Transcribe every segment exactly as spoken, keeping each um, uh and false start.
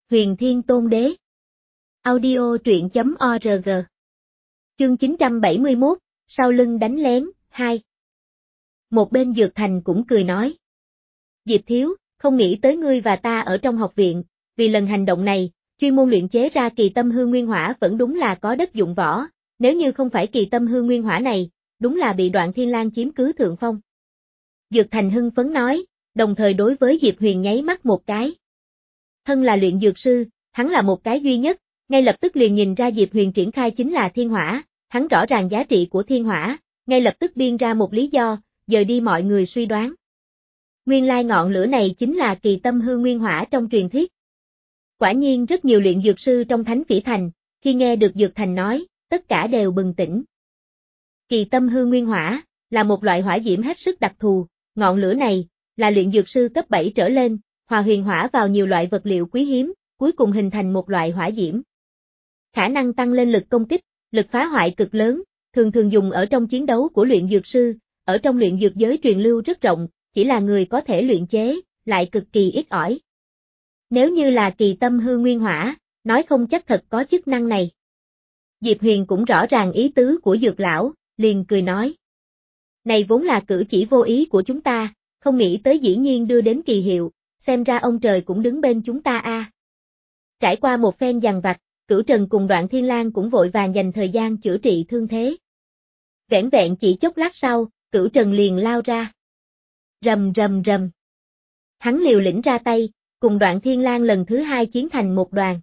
Huyền Thiên Tôn Đế. Audio truyện chấm org. Chương chín trăm bảy mươi mốt, sau lưng đánh lén, hai. Một bên Dược Thành cũng cười nói. Diệp Thiếu, không nghĩ tới ngươi và ta ở trong học viện, vì lần hành động này, chuyên môn luyện chế ra kỳ tâm hư nguyên hỏa vẫn đúng là có đất dụng võ, nếu như không phải kỳ tâm hư nguyên hỏa này, đúng là bị Đoạn Thiên Lang chiếm cứ thượng phong. Dược Thành hưng phấn nói, đồng thời đối với Diệp Huyền nháy mắt một cái. Thân là luyện dược sư, hắn là một cái duy nhất, ngay lập tức liền nhìn ra Diệp Huyền triển khai chính là thiên hỏa, hắn rõ ràng giá trị của thiên hỏa, ngay lập tức biên ra một lý do, dời đi mọi người suy đoán. Nguyên lai ngọn lửa này chính là kỳ tâm hư nguyên hỏa trong truyền thuyết. Quả nhiên rất nhiều luyện dược sư trong Thánh Phỉ Thành, khi nghe được Dược Thành nói, tất cả đều bừng tỉnh. Kỳ tâm hư nguyên hỏa, là một loại hỏa diễm hết sức đặc thù, ngọn lửa này, là luyện dược sư cấp bảy trở lên, hòa huyền hỏa vào nhiều loại vật liệu quý hiếm, cuối cùng hình thành một loại hỏa diễm. Khả năng tăng lên lực công kích, lực phá hoại cực lớn, thường thường dùng ở trong chiến đấu của luyện dược sư, ở trong luyện dược giới truyền lưu rất rộng, chỉ là người có thể luyện chế, lại cực kỳ ít ỏi. Nếu như là kỳ tâm hư nguyên hỏa, nói không chắc thật có chức năng này. Diệp Huyền cũng rõ ràng ý tứ của Dược lão, liền cười nói. Này vốn là cử chỉ vô ý của chúng ta, không nghĩ tới dĩ nhiên đưa đến kỳ hiệu, xem ra ông trời cũng đứng bên chúng ta a. À. Trải qua một phen dằn vặt, Cửu Trần cùng Đoạn Thiên Lang cũng vội vàng dành thời gian chữa trị thương thế. Vẻn vẹn chỉ chốc lát sau, Cửu Trần liền lao ra. Rầm rầm rầm. Hắn liều lĩnh ra tay, cùng Đoạn Thiên Lang lần thứ hai chiến thành một đoàn.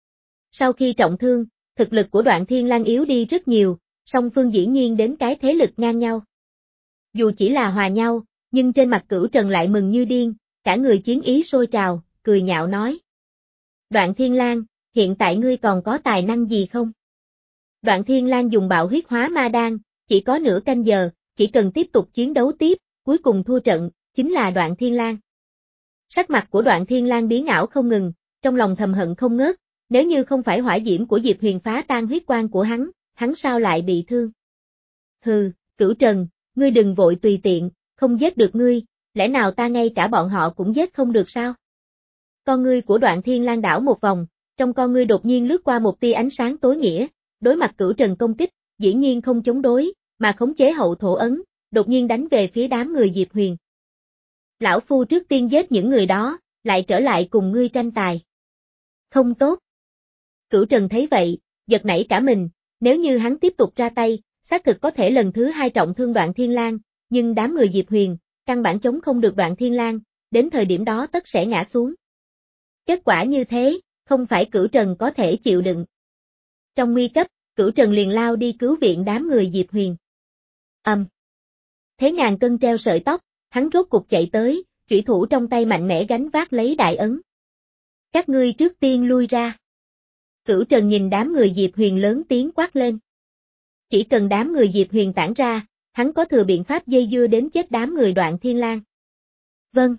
Sau khi trọng thương, thực lực của Đoạn Thiên Lang yếu đi rất nhiều, song phương dĩ nhiên đến cái thế lực ngang nhau. Dù chỉ là hòa nhau, nhưng trên mặt Cửu Trần lại mừng như điên, cả người chiến ý sôi trào, cười nhạo nói. Đoạn Thiên Lang, hiện tại ngươi còn có tài năng gì không? Đoạn Thiên Lang dùng bạo huyết hóa ma đan, chỉ có nửa canh giờ, chỉ cần tiếp tục chiến đấu tiếp, cuối cùng thua trận, chính là Đoạn Thiên Lang. Sắc mặt của Đoạn Thiên Lang biến ảo không ngừng, trong lòng thầm hận không ngớt, nếu như không phải hỏa diễm của Diệp Huyền phá tan huyết quan của hắn, hắn sao lại bị thương? Hừ, Cửu Trần, ngươi đừng vội tùy tiện, không giết được ngươi, lẽ nào ta ngay cả bọn họ cũng giết không được sao? Con ngươi của Đoạn Thiên Lang đảo một vòng, trong con ngươi đột nhiên lướt qua một tia ánh sáng tối nghĩa, đối mặt Cửu Trần công kích, dĩ nhiên không chống đối, mà khống chế hậu thổ ấn, đột nhiên đánh về phía đám người Diệp Huyền. Lão phu trước tiên giết những người đó, lại trở lại cùng ngươi tranh tài. Không tốt. Cửu Trần thấy vậy, giật nảy cả mình, nếu như hắn tiếp tục ra tay, xác thực có thể lần thứ hai trọng thương Đoạn Thiên Lang, nhưng đám người Diệp Huyền, căn bản chống không được Đoạn Thiên Lang, đến thời điểm đó tất sẽ ngã xuống. Kết quả như thế, không phải Cửu Trần có thể chịu đựng. Trong nguy cấp, Cửu Trần liền lao đi cứu viện đám người Diệp Huyền. Âm. Um. Thế ngàn cân treo sợi tóc, hắn rốt cục chạy tới, chủy thủ trong tay mạnh mẽ gánh vác lấy đại ấn. Các ngươi trước tiên lui ra. Cửu Trần nhìn đám người Diệp Huyền lớn tiếng quát lên. Chỉ cần đám người Diệp Huyền tản ra, hắn có thừa biện pháp dây dưa đến chết đám người Đoạn Thiên Lang. Vâng.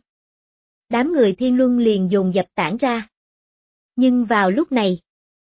Đám người Thiên Luân liền dồn dập tản ra. Nhưng vào lúc này,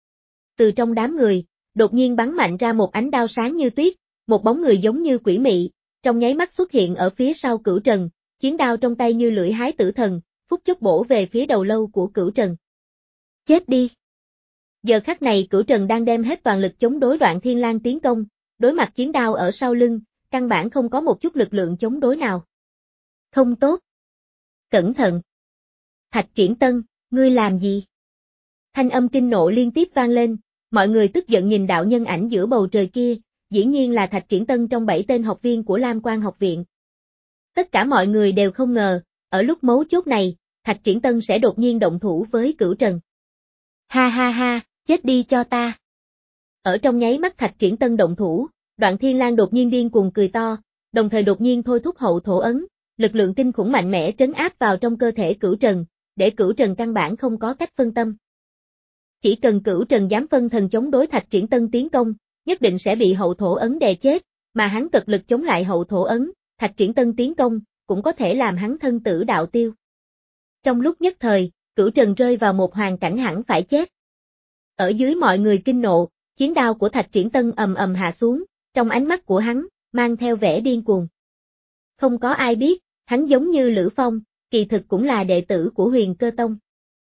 từ trong đám người, đột nhiên bắn mạnh ra một ánh đao sáng như tuyết, một bóng người giống như quỷ mị, trong nháy mắt xuất hiện ở phía sau Cửu Trần, chiến đao trong tay như lưỡi hái tử thần, phút chốc bổ về phía đầu lâu của Cửu Trần. Chết đi! Giờ khắc này Cửu Trần đang đem hết toàn lực chống đối Đoạn Thiên Lang tiến công, đối mặt chiến đao ở sau lưng, căn bản không có một chút lực lượng chống đối nào. Không tốt! Cẩn thận! Thạch Triển Tân, ngươi làm gì? Thanh âm kinh nộ liên tiếp vang lên, mọi người tức giận nhìn đạo nhân ảnh giữa bầu trời kia, dĩ nhiên là Thạch Triển Tân trong bảy tên học viên của Lam Quan học viện. Tất cả mọi người đều không ngờ, ở lúc mấu chốt này, Thạch Triển Tân sẽ đột nhiên động thủ với Cửu Trần. Ha ha ha, chết đi cho ta. Ở trong nháy mắt Thạch Triển Tân động thủ, Đoạn Thiên Lang đột nhiên điên cuồng cười to, đồng thời đột nhiên thôi thúc hậu thổ ấn, lực lượng kinh khủng mạnh mẽ trấn áp vào trong cơ thể Cửu Trần, để Cửu Trần căn bản không có cách phân tâm. Chỉ cần Cửu Trần dám phân thần chống đối Thạch Triển Tân tiến công, nhất định sẽ bị hậu thổ ấn đè chết, mà hắn cực lực chống lại hậu thổ ấn, Thạch Triển Tân tiến công, cũng có thể làm hắn thân tử đạo tiêu. Trong lúc nhất thời, Cửu Trần rơi vào một hoàn cảnh hẳn phải chết. Ở dưới mọi người kinh nộ, chiến đao của Thạch Triển Tân ầm ầm hạ xuống, trong ánh mắt của hắn, mang theo vẻ điên cuồng. Không có ai biết, hắn giống như Lữ Phong, kỳ thực cũng là đệ tử của Huyền Cơ Tông.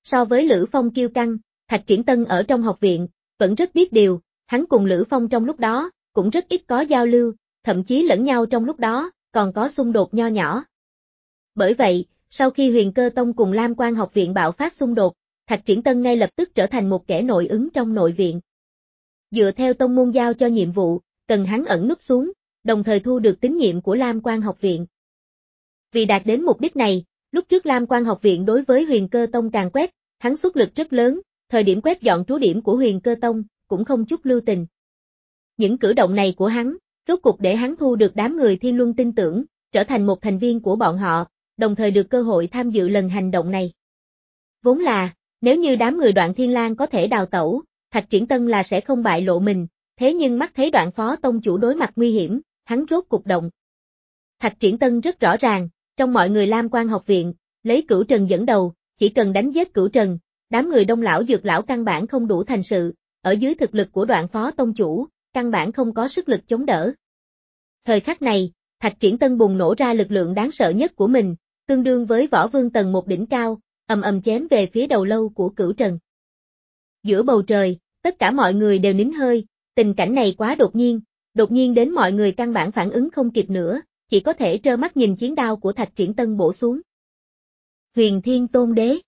So với Lữ Phong kiêu căng, Thạch Triển Tân ở trong học viện, vẫn rất biết điều, hắn cùng Lữ Phong trong lúc đó, cũng rất ít có giao lưu, thậm chí lẫn nhau trong lúc đó, còn có xung đột nho nhỏ. Bởi vậy, sau khi Huyền Cơ Tông cùng Lam Quan học viện bạo phát xung đột, Thạch Triển Tân ngay lập tức trở thành một kẻ nội ứng trong nội viện. Dựa theo tông môn giao cho nhiệm vụ, cần hắn ẩn núp xuống, đồng thời thu được tín nhiệm của Lam Quan học viện. Vì đạt đến mục đích này, lúc trước Lam Quan học viện đối với Huyền Cơ Tông càn quét, hắn xuất lực rất lớn, thời điểm quét dọn trú điểm của Huyền Cơ Tông, cũng không chút lưu tình. Những cử động này của hắn, rốt cục để hắn thu được đám người Thiên Luân tin tưởng, trở thành một thành viên của bọn họ, đồng thời được cơ hội tham dự lần hành động này. Vốn là, nếu như đám người Đoạn Thiên Lang có thể đào tẩu, Thạch Triển Tân là sẽ không bại lộ mình, thế nhưng mắt thấy Đoạn Phó Tông chủ đối mặt nguy hiểm, hắn rốt cục động. Thạch Triển Tân rất rõ ràng, trong mọi người Lam Quan học viện, lấy Cửu Trần dẫn đầu, chỉ cần đánh giết Cửu Trần, đám người Đông lão Dược lão căn bản không đủ thành sự, ở dưới thực lực của Đoạn Phó Tông chủ, căn bản không có sức lực chống đỡ. Thời khắc này, Thạch Triển Tân bùng nổ ra lực lượng đáng sợ nhất của mình, tương đương với võ vương tầng một đỉnh cao, ầm ầm chém về phía đầu lâu của Cửu Trần. Giữa bầu trời, tất cả mọi người đều nín hơi, tình cảnh này quá đột nhiên, đột nhiên đến mọi người căn bản phản ứng không kịp nữa, chỉ có thể trơ mắt nhìn chiến đao của Thạch Triển Tân bổ xuống. Huyền Thiên Tôn Đế.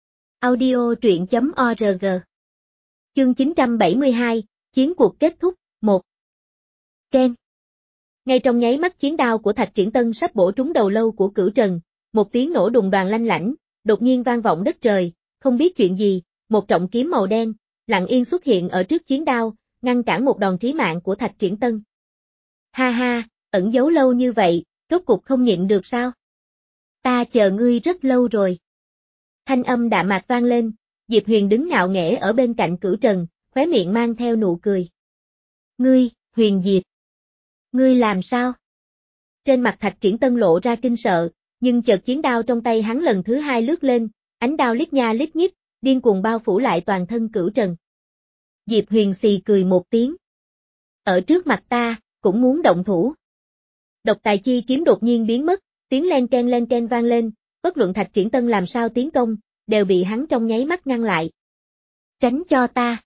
Audio truyện chấm org. Chương chín trăm bảy mươi hai, chiến cuộc kết thúc, một. Ken. Ngay trong nháy mắt chiến đao của Thạch Triển Tân sắp bổ trúng đầu lâu của Cửu Trần, một tiếng nổ đùng đoàn lanh lảnh, đột nhiên vang vọng đất trời, không biết chuyện gì, một trọng kiếm màu đen, lặng yên xuất hiện ở trước chiến đao, ngăn cản một đòn trí mạng của Thạch Triển Tân. Ha ha, ẩn giấu lâu như vậy, rốt cục không nhịn được sao? Ta chờ ngươi rất lâu rồi. Thanh âm đạm mạc vang lên, Diệp Huyền đứng ngạo nghễ ở bên cạnh Cửu Trần, khóe miệng mang theo nụ cười. Ngươi, Huyền Diệp. Ngươi làm sao? Trên mặt Thạch Triển Tân lộ ra kinh sợ, nhưng chợt chiến đao trong tay hắn lần thứ hai lướt lên, ánh đao lít nha lít nhít, điên cuồng bao phủ lại toàn thân Cửu Trần. Diệp Huyền xì cười một tiếng. Ở trước mặt ta, cũng muốn động thủ. Độc tài chi kiếm đột nhiên biến mất, tiếng len ken len ken vang lên, bất luận Thạch Triển Tân làm sao tiến công, đều bị hắn trong nháy mắt ngăn lại. Tránh cho ta.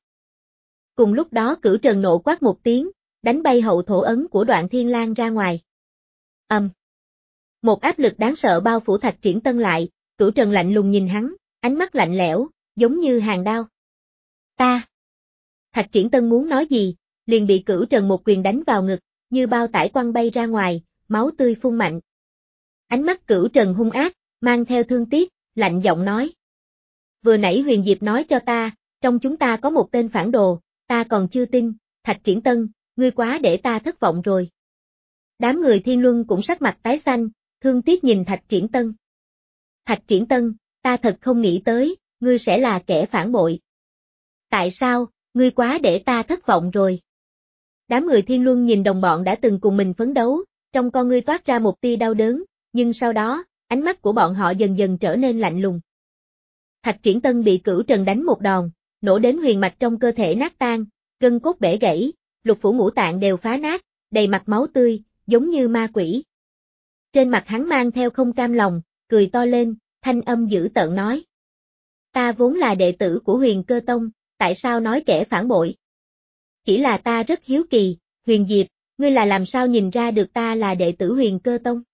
Cùng lúc đó Cửu Trần nộ quát một tiếng, đánh bay hậu thổ ấn của Đoạn Thiên Lang ra ngoài. Ầm. Um. Một áp lực đáng sợ bao phủ Thạch Triển Tân lại, Cửu Trần lạnh lùng nhìn hắn, ánh mắt lạnh lẽo, giống như hàn đao. Ta. Thạch Triển Tân muốn nói gì, liền bị Cửu Trần một quyền đánh vào ngực, như bao tải quăng bay ra ngoài, máu tươi phun mạnh. Ánh mắt Cửu Trần hung ác, mang theo thương tiếc, lạnh giọng nói. Vừa nãy Huyền Diệp nói cho ta, trong chúng ta có một tên phản đồ, ta còn chưa tin, Thạch Triển Tân, ngươi quá để ta thất vọng rồi. Đám người Thiên Luân cũng sắc mặt tái xanh, thương tiếc nhìn Thạch Triển Tân. Thạch Triển Tân, ta thật không nghĩ tới, ngươi sẽ là kẻ phản bội. Tại sao, ngươi quá để ta thất vọng rồi. Đám người Thiên Luân nhìn đồng bọn đã từng cùng mình phấn đấu, trong con ngươi toát ra một tia đau đớn, nhưng sau đó, ánh mắt của bọn họ dần dần trở nên lạnh lùng. Thạch Triển Tân bị Cửu Trần đánh một đòn, nổ đến huyền mạch trong cơ thể nát tan, gân cốt bể gãy, lục phủ ngũ tạng đều phá nát, đầy mặt máu tươi, giống như ma quỷ. Trên mặt hắn mang theo không cam lòng, cười to lên, thanh âm dữ tợn nói. Ta vốn là đệ tử của Huyền Cơ Tông, tại sao nói kẻ phản bội? Chỉ là ta rất hiếu kỳ, Huyền Diệp, ngươi là làm sao nhìn ra được ta là đệ tử Huyền Cơ Tông?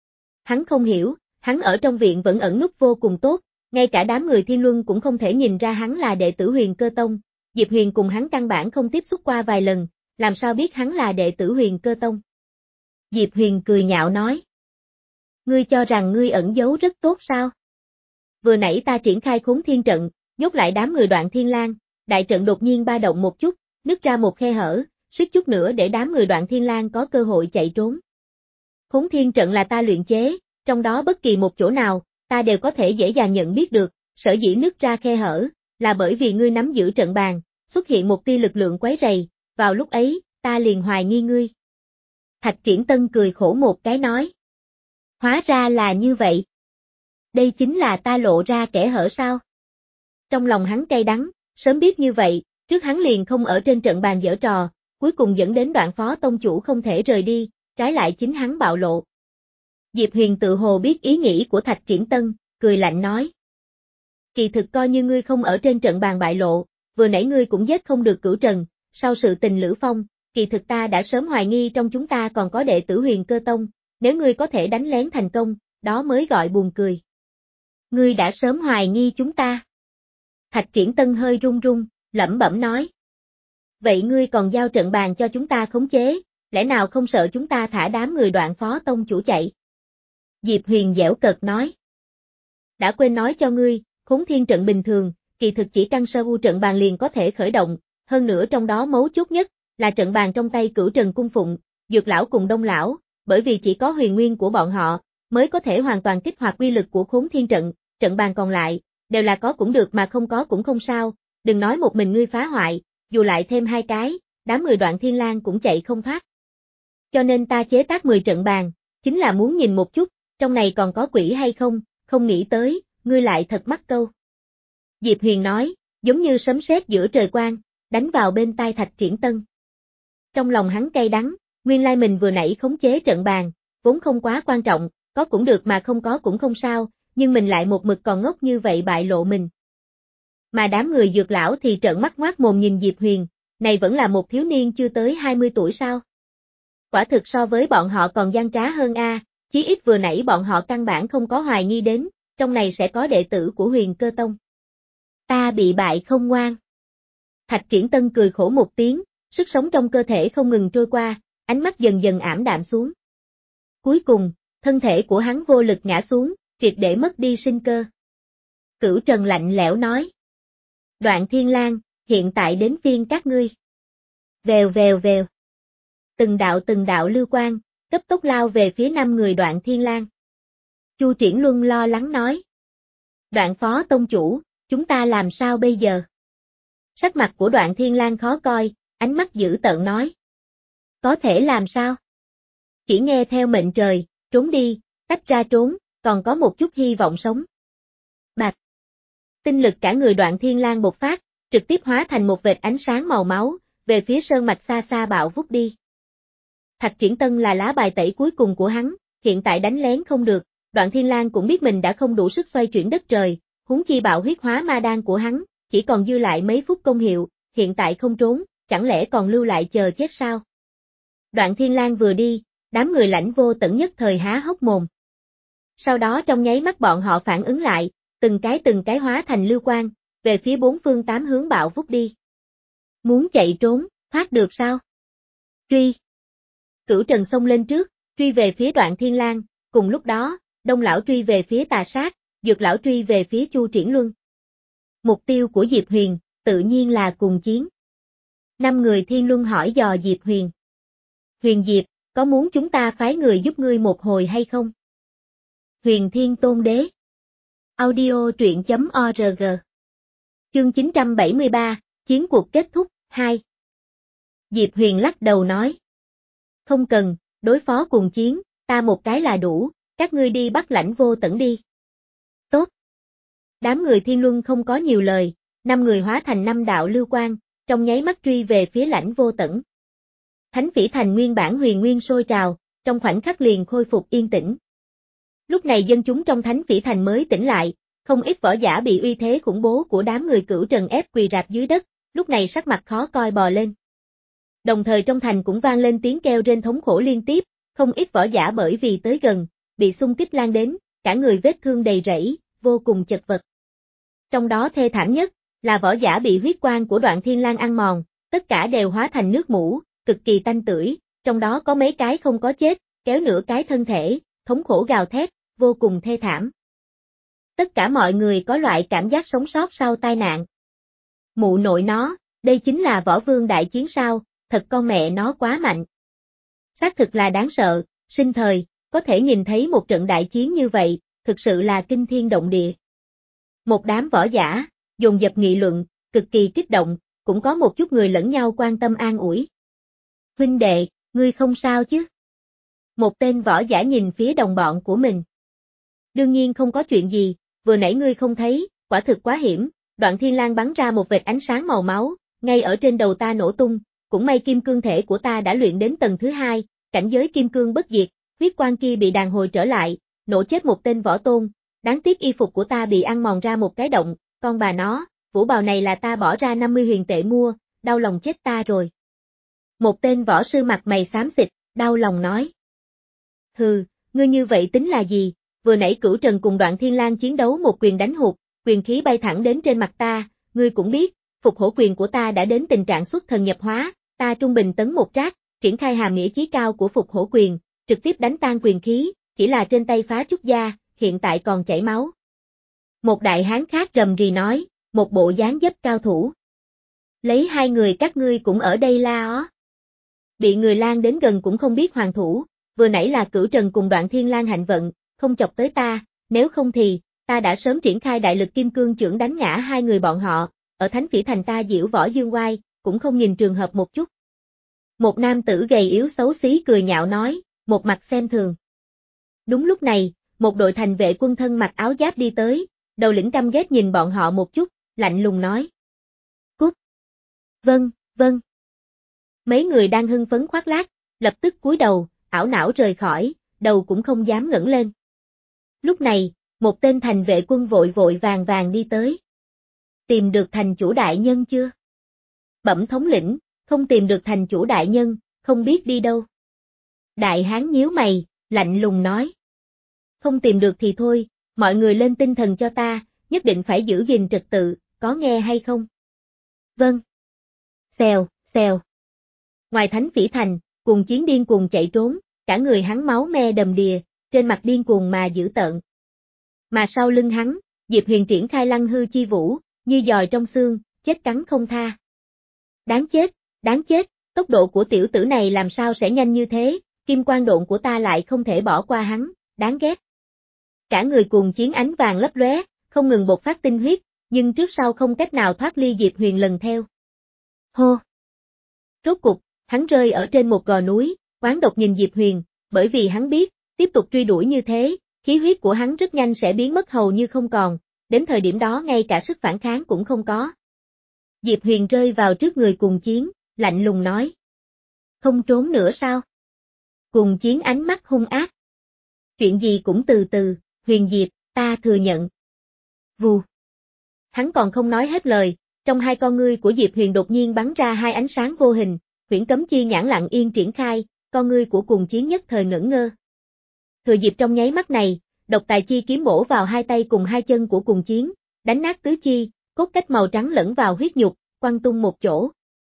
Hắn không hiểu, hắn ở trong viện vẫn ẩn núp vô cùng tốt, ngay cả đám người Thiên Luân cũng không thể nhìn ra hắn là đệ tử Huyền Cơ Tông, Diệp Huyền cùng hắn căn bản không tiếp xúc qua vài lần, làm sao biết hắn là đệ tử Huyền Cơ Tông? Diệp Huyền cười nhạo nói. Ngươi cho rằng ngươi ẩn giấu rất tốt sao? Vừa nãy ta triển khai khốn thiên trận, nhốt lại đám người Đoạn Thiên Lang, đại trận đột nhiên ba động một chút, nứt ra một khe hở, suýt chút nữa để đám người Đoạn Thiên Lang có cơ hội chạy trốn. Khốn thiên trận là ta luyện chế, trong đó bất kỳ một chỗ nào, ta đều có thể dễ dàng nhận biết được, sở dĩ nứt ra khe hở, là bởi vì ngươi nắm giữ trận bàn, xuất hiện một tia lực lượng quấy rầy, vào lúc ấy, ta liền hoài nghi ngươi. Thạch Triển Tân cười khổ một cái nói. Hóa ra là như vậy. Đây chính là ta lộ ra kẻ hở sao? Trong lòng hắn cay đắng, sớm biết như vậy, trước hắn liền không ở trên trận bàn giở trò, cuối cùng dẫn đến Đoạn Phó Tông chủ không thể rời đi, trái lại chính hắn bạo lộ. Diệp Huyền tự hồ biết ý nghĩ của Thạch Triển Tân, cười lạnh nói. Kỳ thực coi như ngươi không ở trên trận bàn bại lộ, vừa nãy ngươi cũng giết không được Cửu Trần, sau sự tình Lữ Phong, kỳ thực ta đã sớm hoài nghi trong chúng ta còn có đệ tử Huyền Cơ Tông, nếu ngươi có thể đánh lén thành công, đó mới gọi buồn cười. Ngươi đã sớm hoài nghi chúng ta. Thạch Triển Tân hơi run run, lẩm bẩm nói. Vậy ngươi còn giao trận bàn cho chúng ta khống chế, lẽ nào không sợ chúng ta thả đám người Đoạn Phó Tông chủ chạy? Diệp Huyền dẻo cợt nói. Đã quên nói cho ngươi, Khốn Thiên trận bình thường, kỳ thực chỉ căn sơ u trận bàn liền có thể khởi động, hơn nữa trong đó mấu chốt nhất là trận bàn trong tay Cửu Trần cung phụng, Dược lão cùng Đông lão, bởi vì chỉ có huyền nguyên của bọn họ mới có thể hoàn toàn kích hoạt uy lực của Khốn Thiên trận, trận bàn còn lại đều là có cũng được mà không có cũng không sao, đừng nói một mình ngươi phá hoại, dù lại thêm hai cái, đám người Đoạn Thiên Lang cũng chạy không thoát. Cho nên ta chế tác mười trận bàn, chính là muốn nhìn một chút, trong này còn có quỷ hay không, không nghĩ tới, ngươi lại thật mắc câu. Diệp Huyền nói, giống như sấm sét giữa trời quang, đánh vào bên tai Thạch Triển Tân. Trong lòng hắn cay đắng, nguyên lai mình vừa nãy khống chế trận bàn, vốn không quá quan trọng, có cũng được mà không có cũng không sao, nhưng mình lại một mực còn ngốc như vậy bại lộ mình. Mà đám người Dược lão thì trợn mắt ngoác mồm nhìn Diệp Huyền, này vẫn là một thiếu niên chưa tới hai mươi tuổi sao? Quả thực so với bọn họ còn gian trá hơn a, chí ít vừa nãy bọn họ căn bản không có hoài nghi đến, trong này sẽ có đệ tử của Huyền Cơ Tông. Ta bị bại không ngoan. Thạch Triển Tân cười khổ một tiếng, sức sống trong cơ thể không ngừng trôi qua, ánh mắt dần dần ảm đạm xuống. Cuối cùng, thân thể của hắn vô lực ngã xuống, triệt để mất đi sinh cơ. Cửu Trần lạnh lẽo nói. Đoạn Thiên Lang, hiện tại đến phiên các ngươi. Vèo vèo vèo. Từng đạo từng đạo lưu quang, cấp tốc lao về phía năm người Đoạn Thiên Lang. Chu Triển Luân lo lắng nói. Đoạn Phó Tông chủ, chúng ta làm sao bây giờ? Sắc mặt của Đoạn Thiên Lang khó coi, ánh mắt dữ tợn nói. Có thể làm sao? Chỉ nghe theo mệnh trời, trốn đi, tách ra trốn, còn có một chút hy vọng sống. Bạch. Tinh lực cả người Đoạn Thiên Lang bộc phát, trực tiếp hóa thành một vệt ánh sáng màu máu, về phía sơn mạch xa xa bạo vút đi. Thạch Triển Tân là lá bài tẩy cuối cùng của hắn, hiện tại đánh lén không được, Đoạn Thiên Lang cũng biết mình đã không đủ sức xoay chuyển đất trời, huống chi bạo huyết hóa ma đan của hắn, chỉ còn dư lại mấy phút công hiệu, hiện tại không trốn, chẳng lẽ còn lưu lại chờ chết sao? Đoạn Thiên Lang vừa đi, đám người Lãnh Vô Tẩn nhất thời há hốc mồm. Sau đó trong nháy mắt bọn họ phản ứng lại, từng cái từng cái hóa thành lưu quang, về phía bốn phương tám hướng bạo vút đi. Muốn chạy trốn, thoát được sao? Truy! Cửu Trần xông lên trước, truy về phía Đoạn Thiên Lang, cùng lúc đó, Đông lão truy về phía Tà Sát, Dược lão truy về phía Chu Triển Luân. Mục tiêu của Diệp Huyền, tự nhiên là cùng chiến. Năm người Thiên Luân hỏi dò Diệp Huyền. Huyền Diệp, có muốn chúng ta phái người giúp ngươi một hồi hay không? Huyền Thiên Tôn Đế. Audio truyện chấm org. Chương chín trăm bảy mươi ba, chiến cuộc kết thúc, hai. Diệp Huyền lắc đầu nói. Không cần, đối phó cùng chiến, ta một cái là đủ, các ngươi đi bắt Lãnh Vô Tẩn đi. Tốt. Đám người Thiên Luân không có nhiều lời, năm người hóa thành năm đạo lưu quang, trong nháy mắt truy về phía Lãnh Vô Tẩn. Thánh Phỉ Thành nguyên bản huyền nguyên sôi trào, trong khoảnh khắc liền khôi phục yên tĩnh. Lúc này dân chúng trong Thánh Phỉ Thành mới tỉnh lại, không ít võ giả bị uy thế khủng bố của đám người Cửu Trần ép quỳ rạp dưới đất, lúc này sắc mặt khó coi bò lên. Đồng thời trong thành cũng vang lên tiếng kêu rên thống khổ liên tiếp, không ít võ giả bởi vì tới gần, bị xung kích lan đến, cả người vết thương đầy rẫy, vô cùng chật vật. Trong đó thê thảm nhất, là võ giả bị huyết quang của Đoạn Thiên Lang ăn mòn, tất cả đều hóa thành nước mủ, cực kỳ tanh tưởi, trong đó có mấy cái không có chết, kéo nửa cái thân thể, thống khổ gào thét, vô cùng thê thảm. Tất cả mọi người có loại cảm giác sống sót sau tai nạn. Mụ nội nó, đây chính là võ vương đại chiến sao, thật con mẹ nó quá mạnh. Xác thực là đáng sợ, sinh thời, có thể nhìn thấy một trận đại chiến như vậy, thực sự là kinh thiên động địa. Một đám võ giả, dồn dập nghị luận, cực kỳ kích động, cũng có một chút người lẫn nhau quan tâm an ủi. Huynh đệ, ngươi không sao chứ? Một tên võ giả nhìn phía đồng bọn của mình. Đương nhiên không có chuyện gì, vừa nãy ngươi không thấy, quả thực quá hiểm, Đoạn Thiên Lang bắn ra một vệt ánh sáng màu máu, ngay ở trên đầu ta nổ tung, cũng may kim cương thể của ta đã luyện đến tầng thứ hai, cảnh giới kim cương bất diệt, huyết quang kia bị đàn hồi trở lại, nổ chết một tên võ tôn, đáng tiếc y phục của ta bị ăn mòn ra một cái động, con bà nó, vũ bào này là ta bỏ ra năm mươi huyền tệ mua, đau lòng chết ta rồi. Một tên võ sư mặt mày xám xịt, đau lòng nói. Hừ, ngươi như vậy tính là gì, vừa nãy Cửu Trần cùng Đoạn Thiên Lang chiến đấu một quyền đánh hụt, quyền khí bay thẳng đến trên mặt ta, ngươi cũng biết, phục hổ quyền của ta đã đến tình trạng xuất thần nhập hóa, ta trung bình tấn một trác, triển khai hàm nghĩa chí cao của phục hổ quyền, trực tiếp đánh tan quyền khí, chỉ là trên tay phá chút da, hiện tại còn chảy máu. Một đại hán khác rầm rì nói, một bộ dáng dấp cao thủ. Lấy hai người các ngươi cũng ở đây la ó. Bị người Lang đến gần cũng không biết hoàng thủ, vừa nãy là Cửu Trần cùng Đoạn Thiên Lang hạnh vận, không chọc tới ta, nếu không thì, ta đã sớm triển khai đại lực kim cương chưởng đánh ngã hai người bọn họ, ở Thánh Phỉ Thành ta diễu võ dương oai, cũng không nhìn trường hợp một chút. Một nam tử gầy yếu xấu xí cười nhạo nói, một mặt xem thường. Đúng lúc này, một đội thành vệ quân thân mặc áo giáp đi tới, đầu lĩnh căm ghét nhìn bọn họ một chút, lạnh lùng nói. Cút. Vâng, vâng. Mấy người đang hưng phấn khoác lác, lập tức cúi đầu, ảo não rời khỏi, đầu cũng không dám ngẩng lên. Lúc này, một tên thành vệ quân vội vội vàng vàng đi tới. Tìm được thành chủ đại nhân chưa? Bẩm thống lĩnh, không tìm được thành chủ đại nhân, không biết đi đâu. Đại hán nhíu mày, lạnh lùng nói. Không tìm được thì thôi, mọi người lên tinh thần cho ta, nhất định phải giữ gìn trật tự, có nghe hay không? Vâng. Xèo, xèo. Ngoài Thánh Phỉ Thành, cùng chiến điên cuồng chạy trốn, cả người hắn máu me đầm đìa, trên mặt điên cuồng mà dữ tợn. Mà sau lưng hắn, Diệp Huyền triển khai lăng hư chi vũ, như giòi trong xương, chết cắn không tha. Đáng chết, đáng chết, tốc độ của tiểu tử này làm sao sẽ nhanh như thế, kim quang độn của ta lại không thể bỏ qua hắn, đáng ghét. Cả người cùng chiến ánh vàng lấp lóe, không ngừng bộc phát tinh huyết, nhưng trước sau không cách nào thoát ly Diệp Huyền lần theo. Hô! Rốt cục, hắn rơi ở trên một gò núi, oán độc nhìn Diệp Huyền, bởi vì hắn biết, tiếp tục truy đuổi như thế, khí huyết của hắn rất nhanh sẽ biến mất hầu như không còn, đến thời điểm đó ngay cả sức phản kháng cũng không có. Diệp Huyền rơi vào trước người cùng chiến, lạnh lùng nói. Không trốn nữa sao? Cùng chiến ánh mắt hung ác. Chuyện gì cũng từ từ, Huyền Diệp, ta thừa nhận. Vù. Hắn còn không nói hết lời, trong hai con ngươi của Diệp Huyền đột nhiên bắn ra hai ánh sáng vô hình, huyễn cấm chi nhãn lặng yên triển khai, con ngươi của cùng chiến nhất thời ngẩn ngơ. Thừa dịp trong nháy mắt này, độc tài chi kiếm bổ vào hai tay cùng hai chân của cùng chiến, đánh nát tứ chi, cốt cách màu trắng lẫn vào huyết nhục, quăng tung một chỗ.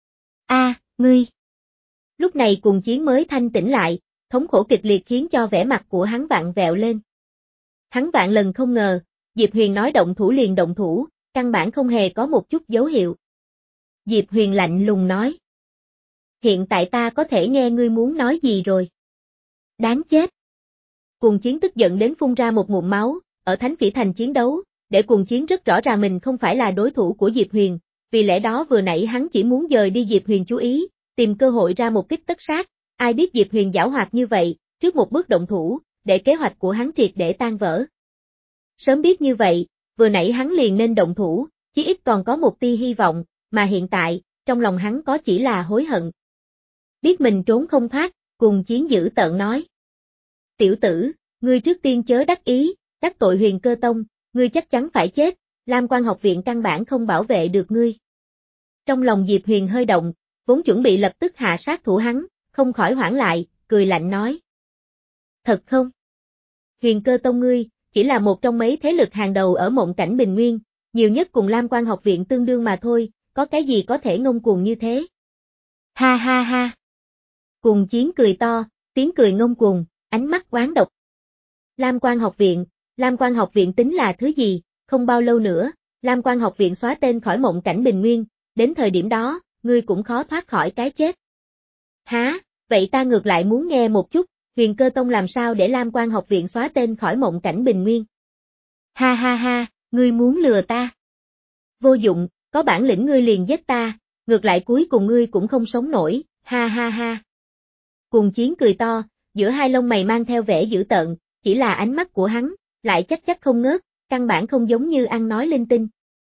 A, ngươi! Lúc này cùng chiến mới thanh tỉnh lại, thống khổ kịch liệt khiến cho vẻ mặt của hắn vặn vẹo lên. Hắn vạn lần không ngờ, Diệp Huyền nói động thủ liền động thủ, căn bản không hề có một chút dấu hiệu. Diệp Huyền lạnh lùng nói. Hiện tại ta có thể nghe ngươi muốn nói gì rồi. Đáng chết. Cùng chiến tức giận đến phun ra một ngụm máu, ở Thánh Phỉ Thành chiến đấu, để cùng chiến rất rõ ràng mình không phải là đối thủ của Diệp Huyền, vì lẽ đó vừa nãy hắn chỉ muốn dời đi Diệp Huyền chú ý, tìm cơ hội ra một kích tất sát, ai biết Diệp Huyền giảo hoạt như vậy, trước một bước động thủ, để kế hoạch của hắn triệt để tan vỡ. Sớm biết như vậy, vừa nãy hắn liền nên động thủ, chí ít còn có một tia hy vọng, mà hiện tại, trong lòng hắn có chỉ là hối hận. Biết mình trốn không thoát, cùng chiến dữ tợn nói. Tiểu tử, ngươi trước tiên chớ đắc ý, đắc tội Huyền Cơ Tông, ngươi chắc chắn phải chết, Lam Quan học viện căn bản không bảo vệ được ngươi. Trong lòng Diệp Huyền hơi động, vốn chuẩn bị lập tức hạ sát thủ hắn, không khỏi hoảng lại, cười lạnh nói. Thật không? Huyền Cơ Tông ngươi, chỉ là một trong mấy thế lực hàng đầu ở mộng cảnh Bình Nguyên, nhiều nhất cùng Lam Quan học viện tương đương mà thôi, có cái gì có thể ngông cuồng như thế? Ha ha ha! Cùng chiến cười to, tiếng cười ngông cuồng, ánh mắt oán độc. Lam Quan học viện, Lam Quan học viện tính là thứ gì, không bao lâu nữa, Lam Quan học viện xóa tên khỏi mộng cảnh Bình Nguyên, đến thời điểm đó, ngươi cũng khó thoát khỏi cái chết. Hả, vậy ta ngược lại muốn nghe một chút, Huyền Cơ Tông làm sao để Lam Quan học viện xóa tên khỏi mộng cảnh Bình Nguyên? Ha ha ha, ngươi muốn lừa ta? Vô dụng, có bản lĩnh ngươi liền giết ta, ngược lại cuối cùng ngươi cũng không sống nổi, ha ha ha. Cùng chiến cười to, giữa hai lông mày mang theo vẻ dữ tợn, chỉ là ánh mắt của hắn, lại chắc chắc không ngớt, căn bản không giống như ăn nói linh tinh.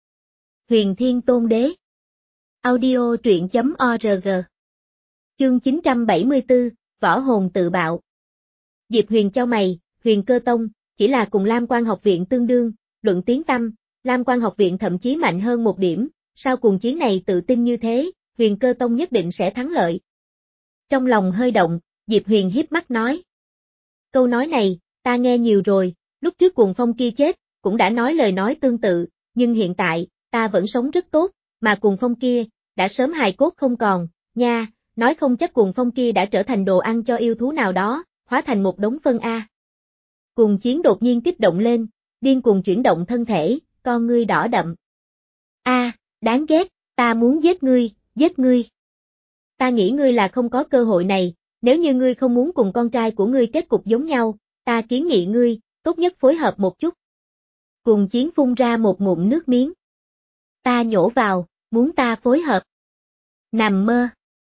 Huyền Thiên Tôn Đế. Audio truyện chấm org. Chương chín trăm bảy mươi tư, Võ hồn tự bạo. Diệp Huyền chau mày, Huyền Cơ Tông, chỉ là cùng Lam Quan học viện tương đương, luận tiếng tăm, Lam Quan học viện thậm chí mạnh hơn một điểm, sao cuồng chiến này tự tin như thế, Huyền Cơ Tông nhất định sẽ thắng lợi. Trong lòng hơi động, Diệp Huyền hiếp mắt nói. Câu nói này, ta nghe nhiều rồi, lúc trước Cuồng Phong kia chết, cũng đã nói lời nói tương tự, nhưng hiện tại, ta vẫn sống rất tốt, mà Cuồng Phong kia, đã sớm hài cốt không còn, nha, nói không chắc Cuồng Phong kia đã trở thành đồ ăn cho yêu thú nào đó, hóa thành một đống phân A. Cuồng chiến đột nhiên kích động lên, điên cuồng chuyển động thân thể, con ngươi đỏ đậm. A, đáng ghét, ta muốn giết ngươi, giết ngươi. Ta nghĩ ngươi là không có cơ hội này, nếu như ngươi không muốn cùng con trai của ngươi kết cục giống nhau, ta kiến nghị ngươi, tốt nhất phối hợp một chút. Cuồng chiến phun ra một ngụm nước miếng. Ta nhổ vào, muốn ta phối hợp. Nằm mơ.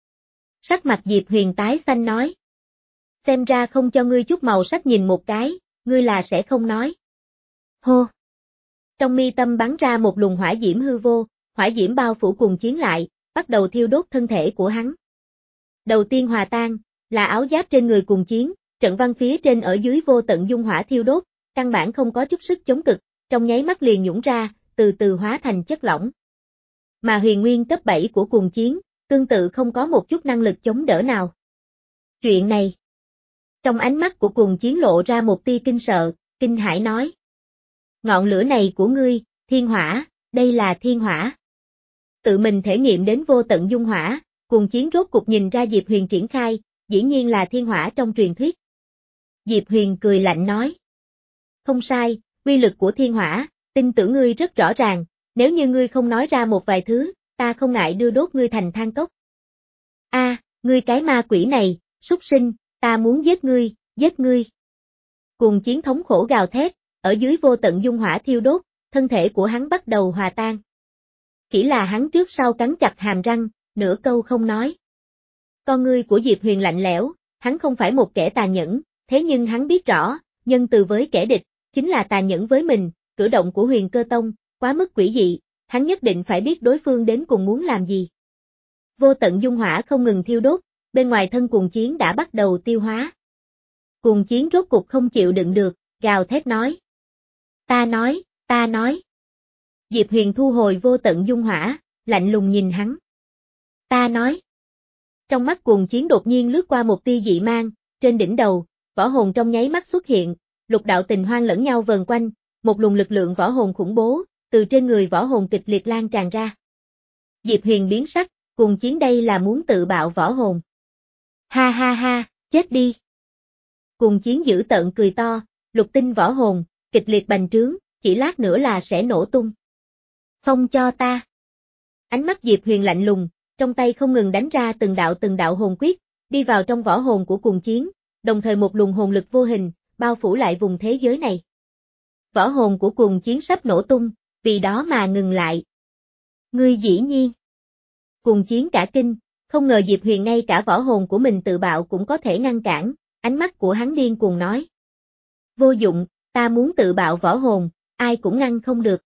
Sắc mặt Diệp Huyền tái xanh nói. Xem ra không cho ngươi chút màu sắc nhìn một cái, ngươi là sẽ không nói. Hô. Trong mi tâm bắn ra một luồng hỏa diễm hư vô, hỏa diễm bao phủ Cuồng chiến lại, bắt đầu thiêu đốt thân thể của hắn. Đầu tiên hòa tan, là áo giáp trên người Cuồng chiến, trận văn phía trên ở dưới vô tận dung hỏa thiêu đốt, căn bản không có chút sức chống cực, trong nháy mắt liền nhũng ra, từ từ hóa thành chất lỏng. Mà huyền nguyên cấp bảy của Cuồng chiến, tương tự không có một chút năng lực chống đỡ nào. Chuyện này. Trong ánh mắt của Cuồng chiến lộ ra một tia kinh sợ, kinh hãi nói. Ngọn lửa này của ngươi, thiên hỏa, đây là thiên hỏa. Tự mình thể nghiệm đến vô tận dung hỏa, Cuồng chiến rốt cục nhìn ra Diệp Huyền triển khai, dĩ nhiên là thiên hỏa trong truyền thuyết. Diệp Huyền cười lạnh nói. Không sai, uy lực của thiên hỏa, tin tưởng ngươi rất rõ ràng, nếu như ngươi không nói ra một vài thứ, ta không ngại đưa đốt ngươi thành than cốc. A, à, ngươi cái ma quỷ này, súc sinh, ta muốn giết ngươi, giết ngươi. Cuồng chiến thống khổ gào thét, ở dưới vô tận dung hỏa thiêu đốt, thân thể của hắn bắt đầu hòa tan. Chỉ là hắn trước sau cắn chặt hàm răng, nửa câu không nói. Con ngươi của Diệp Huyền lạnh lẽo, hắn không phải một kẻ tàn nhẫn, thế nhưng hắn biết rõ, nhân từ với kẻ địch, chính là tàn nhẫn với mình, cử động của Huyền Cơ Tông, quá mức quỷ dị, hắn nhất định phải biết đối phương đến cùng muốn làm gì. Vô tận dung hỏa không ngừng thiêu đốt, bên ngoài thân Cuồng chiến đã bắt đầu tiêu hóa. Cuồng chiến rốt cục không chịu đựng được, gào thét nói. Ta nói, ta nói. Diệp Huyền thu hồi vô tận dung hỏa, lạnh lùng nhìn hắn. Ta nói. Trong mắt Cuồng chiến đột nhiên lướt qua một tia dị mang, trên đỉnh đầu, võ hồn trong nháy mắt xuất hiện, lục đạo tình hoang lẫn nhau vần quanh, một luồng lực lượng võ hồn khủng bố, từ trên người võ hồn kịch liệt lan tràn ra. Diệp Huyền biến sắc, Cuồng chiến đây là muốn tự bạo võ hồn. Ha ha ha, chết đi. Cuồng chiến dữ tợn cười to, lục tinh võ hồn, kịch liệt bành trướng, chỉ lát nữa là sẽ nổ tung. Phong cho ta. Ánh mắt Diệp Huyền lạnh lùng, trong tay không ngừng đánh ra từng đạo từng đạo hồn quyết, đi vào trong võ hồn của Cuồng chiến, đồng thời một luồng hồn lực vô hình, bao phủ lại vùng thế giới này. Võ hồn của Cuồng chiến sắp nổ tung, vì đó mà ngừng lại. Ngươi dĩ nhiên. Cuồng chiến cả kinh, không ngờ Diệp Huyền ngay cả võ hồn của mình tự bạo cũng có thể ngăn cản, ánh mắt của hắn điên cuồng nói. Vô dụng, ta muốn tự bạo võ hồn, ai cũng ngăn không được.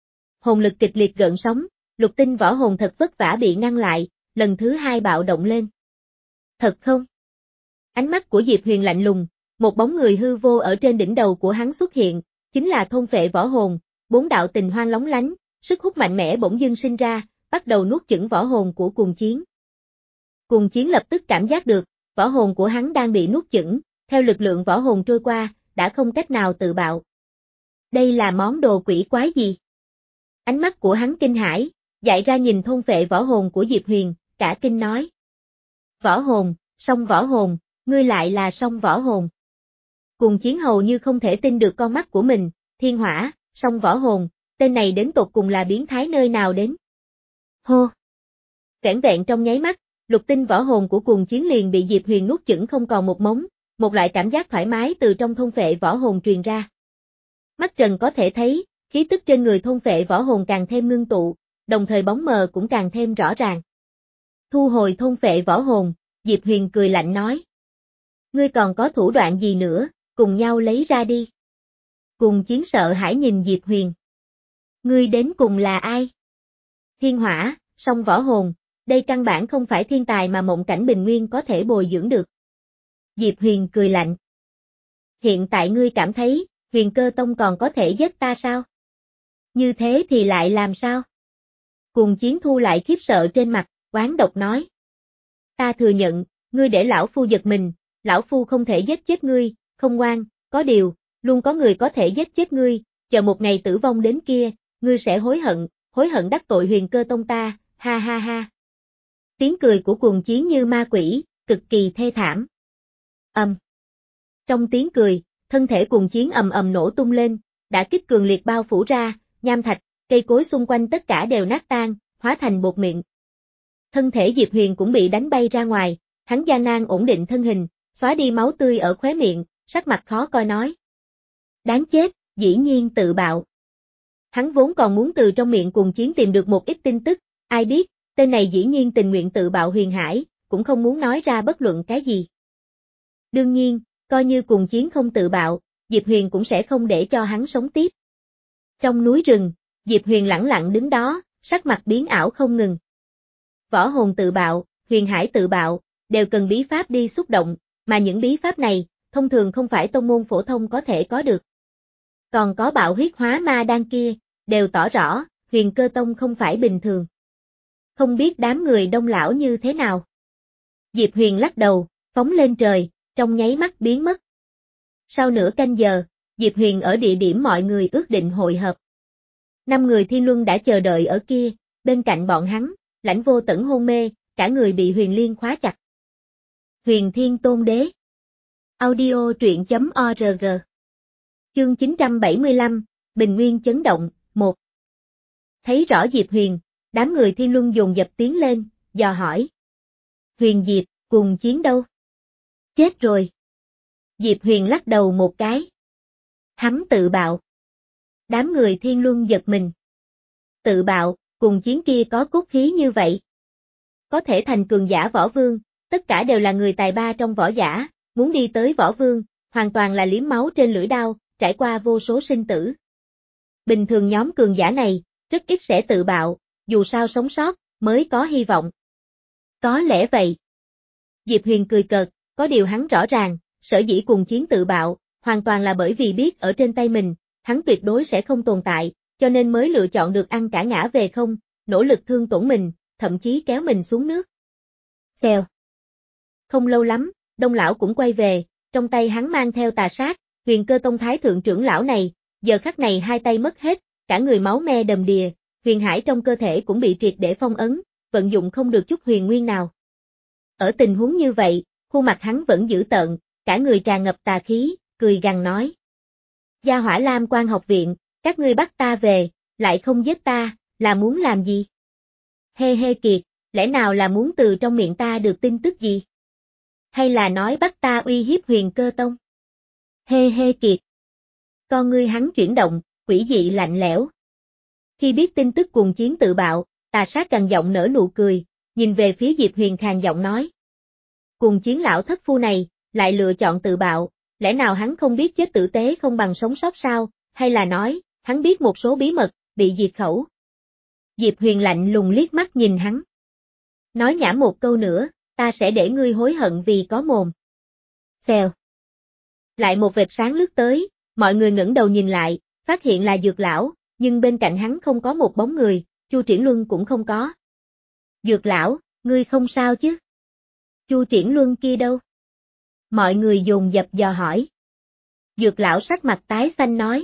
Hồn lực kịch liệt gợn sóng, lục tinh võ hồn thật vất vả bị ngăn lại, lần thứ hai bạo động lên. Thật không? Ánh mắt của Diệp Huyền lạnh lùng, một bóng người hư vô ở trên đỉnh đầu của hắn xuất hiện, chính là thôn phệ võ hồn, bốn đạo tình hoang lóng lánh, sức hút mạnh mẽ bỗng dưng sinh ra, bắt đầu nuốt chửng võ hồn của Cuồng chiến. Cuồng chiến lập tức cảm giác được, võ hồn của hắn đang bị nuốt chửng, theo lực lượng võ hồn trôi qua, đã không cách nào tự bạo. Đây là món đồ quỷ quái gì? Ánh mắt của hắn kinh hãi, dại ra nhìn thôn phệ võ hồn của Diệp Huyền, cả kinh nói. Võ hồn, song võ hồn, ngươi lại là song võ hồn. Cuồng chiến hầu như không thể tin được con mắt của mình, thiên hỏa, song võ hồn, tên này đến tột cùng là biến thái nơi nào đến. Hô! Vẻn vẹn trong nháy mắt, lục tinh võ hồn của Cuồng chiến liền bị Diệp Huyền nuốt chửng không còn một mống, một loại cảm giác thoải mái từ trong thôn phệ võ hồn truyền ra. Mắt trần có thể thấy, khí tức trên người thôn phệ võ hồn càng thêm ngưng tụ, đồng thời bóng mờ cũng càng thêm rõ ràng. Thu hồi thôn phệ võ hồn, Diệp Huyền cười lạnh nói. Ngươi còn có thủ đoạn gì nữa, cùng nhau lấy ra đi. Cuồng chiến sợ hãi nhìn Diệp Huyền. Ngươi đến cùng là ai? Thiên hỏa, song võ hồn, đây căn bản không phải thiên tài mà mộng cảnh bình nguyên có thể bồi dưỡng được. Diệp Huyền cười lạnh. Hiện tại ngươi cảm thấy, Huyền Cơ Tông còn có thể giết ta sao? Như thế thì lại làm sao? Cùng Chiến thu lại khiếp sợ trên mặt, oán độc nói. Ta thừa nhận, ngươi để lão phu giật mình, lão phu không thể giết chết ngươi, không ngoan, có điều, luôn có người có thể giết chết ngươi, chờ một ngày tử vong đến kia, ngươi sẽ hối hận, hối hận đắc tội Huyền Cơ Tông ta, ha ha ha. Tiếng cười của Cùng Chiến như ma quỷ, cực kỳ thê thảm. Ầm. Um. Trong tiếng cười, thân thể Cùng Chiến ầm ầm nổ tung lên, đã kích cường liệt bao phủ ra, nham thạch, cây cối xung quanh tất cả đều nát tan, hóa thành bột mịn. Thân thể Diệp Huyền cũng bị đánh bay ra ngoài, hắn gian nan ổn định thân hình, xóa đi máu tươi ở khóe miệng, sắc mặt khó coi nói. Đáng chết, dĩ nhiên tự bạo. Hắn vốn còn muốn từ trong miệng Cùng Chiến tìm được một ít tin tức, ai biết, tên này dĩ nhiên tình nguyện tự bạo Huyền Hải, cũng không muốn nói ra bất luận cái gì. Đương nhiên, coi như Cùng Chiến không tự bạo, Diệp Huyền cũng sẽ không để cho hắn sống tiếp. Trong núi rừng, Diệp Huyền lẳng lặng đứng đó, sắc mặt biến ảo không ngừng. Võ hồn tự bạo, Huyền Hải tự bạo, đều cần bí pháp đi xúc động, mà những bí pháp này, thông thường không phải tông môn phổ thông có thể có được. Còn có bạo huyết hóa ma đan kia, đều tỏ rõ, Huyền Cơ Tông không phải bình thường. Không biết đám người đông lão như thế nào. Diệp Huyền lắc đầu, phóng lên trời, trong nháy mắt biến mất. Sau nửa canh giờ, Diệp Huyền ở địa điểm mọi người ước định hội hợp. Năm người Thiên Luân đã chờ đợi ở kia, bên cạnh bọn hắn, Lãnh Vô Tẩn hôn mê, cả người bị Huyền Liên khóa chặt. Huyền Thiên Tôn Đế. Audio truyện chấm org. Chương chín trăm bảy mươi lăm, Bình Nguyên chấn động, một. Thấy rõ Diệp Huyền, đám người Thiên Luân dồn dập tiến lên, dò hỏi. Huyền Diệp, Cùng Chiến đâu? Chết rồi. Diệp Huyền lắc đầu một cái. Hắn tự bạo. Đám người Thiên Luân giật mình. Tự bạo, Cùng Chiến kia có cốt khí như vậy. Có thể thành cường giả võ vương, tất cả đều là người tài ba trong võ giả, muốn đi tới võ vương, hoàn toàn là liếm máu trên lưỡi đao, trải qua vô số sinh tử. Bình thường nhóm cường giả này, rất ít sẽ tự bạo, dù sao sống sót, mới có hy vọng. Có lẽ vậy. Diệp Huyền cười cợt, có điều hắn rõ ràng, sở dĩ Cùng Chiến tự bạo, hoàn toàn là bởi vì biết ở trên tay mình, hắn tuyệt đối sẽ không tồn tại, cho nên mới lựa chọn được ăn cả ngã về không, nỗ lực thương tổn mình, thậm chí kéo mình xuống nước. Xèo. Không lâu lắm, Đông lão cũng quay về, trong tay hắn mang theo tà sát, Huyền Cơ Tông thái thượng trưởng lão này, giờ khắc này hai tay mất hết, cả người máu me đầm đìa, huyền hải trong cơ thể cũng bị triệt để phong ấn, vận dụng không được chút huyền nguyên nào. Ở tình huống như vậy, khuôn mặt hắn vẫn dữ tợn, cả người tràn ngập tà khí, cười gằn nói. Gia Hỏa Lam Quan học viện, các ngươi bắt ta về, lại không giết ta, là muốn làm gì? Hê hê kiệt, lẽ nào là muốn từ trong miệng ta được tin tức gì? Hay là nói bắt ta uy hiếp Huyền Cơ Tông? Hê hê kiệt. Con ngươi hắn chuyển động, quỷ dị lạnh lẽo. Khi biết tin tức Cùng Chiến tự bạo, tà sát gằn giọng nở nụ cười, nhìn về phía Diệp Huyền khàn giọng nói. Cùng Chiến lão thất phu này, lại lựa chọn tự bạo, lẽ nào hắn không biết chết tử tế không bằng sống sót sao, hay là nói, hắn biết một số bí mật, bị diệt khẩu. Diệp Huyền lạnh lùng liếc mắt nhìn hắn. Nói nhảm một câu nữa, ta sẽ để ngươi hối hận vì có mồm. Xèo. Lại một vệt sáng lướt tới, mọi người ngẩng đầu nhìn lại, phát hiện là Dược lão, nhưng bên cạnh hắn không có một bóng người, Chu Triển Luân cũng không có. Dược lão, ngươi không sao chứ? Chu Triển Luân kia đâu? Mọi người dồn dập dò hỏi. Dược lão sắc mặt tái xanh nói.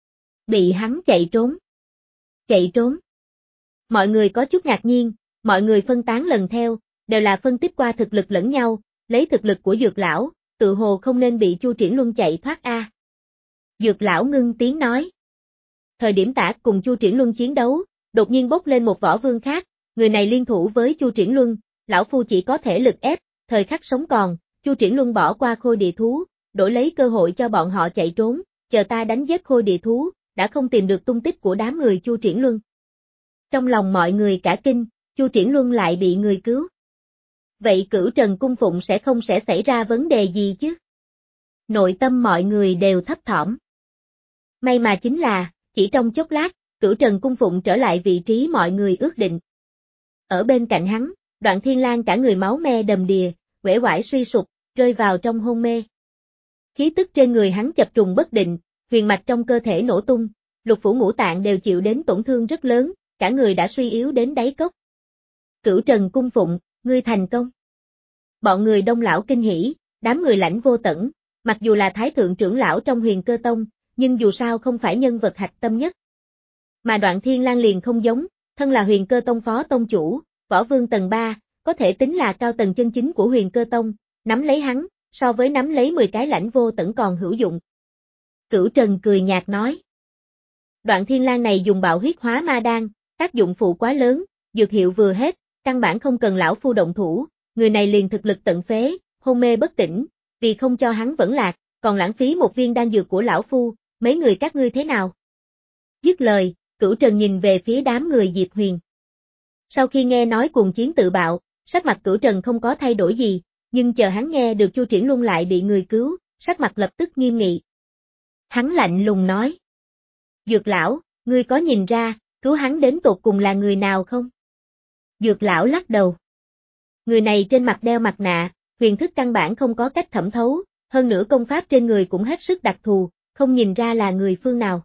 Bị hắn chạy trốn. Chạy trốn. Mọi người có chút ngạc nhiên, mọi người phân tán lần theo, đều là phân tích qua thực lực lẫn nhau, lấy thực lực của Dược lão, tự hồ không nên bị Chu Triển Luân chạy thoát a. À. Dược lão ngưng tiếng nói. Thời điểm tả cùng Chu Triển Luân chiến đấu, đột nhiên bốc lên một võ vương khác, người này liên thủ với Chu Triển Luân, lão phu chỉ có thể lực ép, thời khắc sống còn, Chu Triển Luân bỏ qua khôi địa thú, đổi lấy cơ hội cho bọn họ chạy trốn, chờ ta đánh giết khôi địa thú, đã không tìm được tung tích của đám người Chu Triển Luân. Trong lòng mọi người cả kinh, Chu Triển Luân lại bị người cứu. Vậy Cửu Trần Cung Phụng sẽ không sẽ xảy ra vấn đề gì chứ? Nội tâm mọi người đều thấp thỏm. May mà chính là, chỉ trong chốc lát, Cửu Trần Cung Phụng trở lại vị trí mọi người ước định. Ở bên cạnh hắn, Đoạn Thiên Lang cả người máu me đầm đìa, uể oải suy sụp, rơi vào trong hôn mê. Khí tức trên người hắn chập trùng bất định, huyền mạch trong cơ thể nổ tung, lục phủ ngũ tạng đều chịu đến tổn thương rất lớn, cả người đã suy yếu đến đáy cốc. Cửu Trần cung phụng, ngươi thành công. Bọn người Đông lão kinh hỉ, đám người Lãnh Vô Tẩn, mặc dù là thái thượng trưởng lão trong Huyền Cơ Tông, nhưng dù sao không phải nhân vật hạch tâm nhất. Mà Đoạn Thiên Lang liền không giống, thân là Huyền Cơ Tông phó tông chủ, võ vương tầng ba, có thể tính là cao tầng chân chính của Huyền Cơ Tông, nắm lấy hắn, so với nắm lấy mười cái Lãnh Vô Tẩn còn hữu dụng. Cửu Trần cười nhạt nói. Đoạn Thiên Lang này dùng bạo huyết hóa ma đan, tác dụng phụ quá lớn, dược hiệu vừa hết, căn bản không cần lão phu động thủ, người này liền thực lực tận phế, hôn mê bất tỉnh, vì không cho hắn vẫn lạc, còn lãng phí một viên đan dược của lão phu, mấy người các ngươi thế nào? Dứt lời, Cửu Trần nhìn về phía đám người Diệp Huyền. Sau khi nghe nói cuồng chiến tự bạo, sắc mặt Cửu Trần không có thay đổi gì, nhưng chờ hắn nghe được Chu Triển Luân lại bị người cứu, sắc mặt lập tức nghiêm nghị. Hắn lạnh lùng nói. Dược lão, ngươi có nhìn ra, cứu hắn đến tột cùng là người nào không? Dược lão lắc đầu. Người này trên mặt đeo mặt nạ, huyền thức căn bản không có cách thẩm thấu, hơn nữa công pháp trên người cũng hết sức đặc thù, không nhìn ra là người phương nào.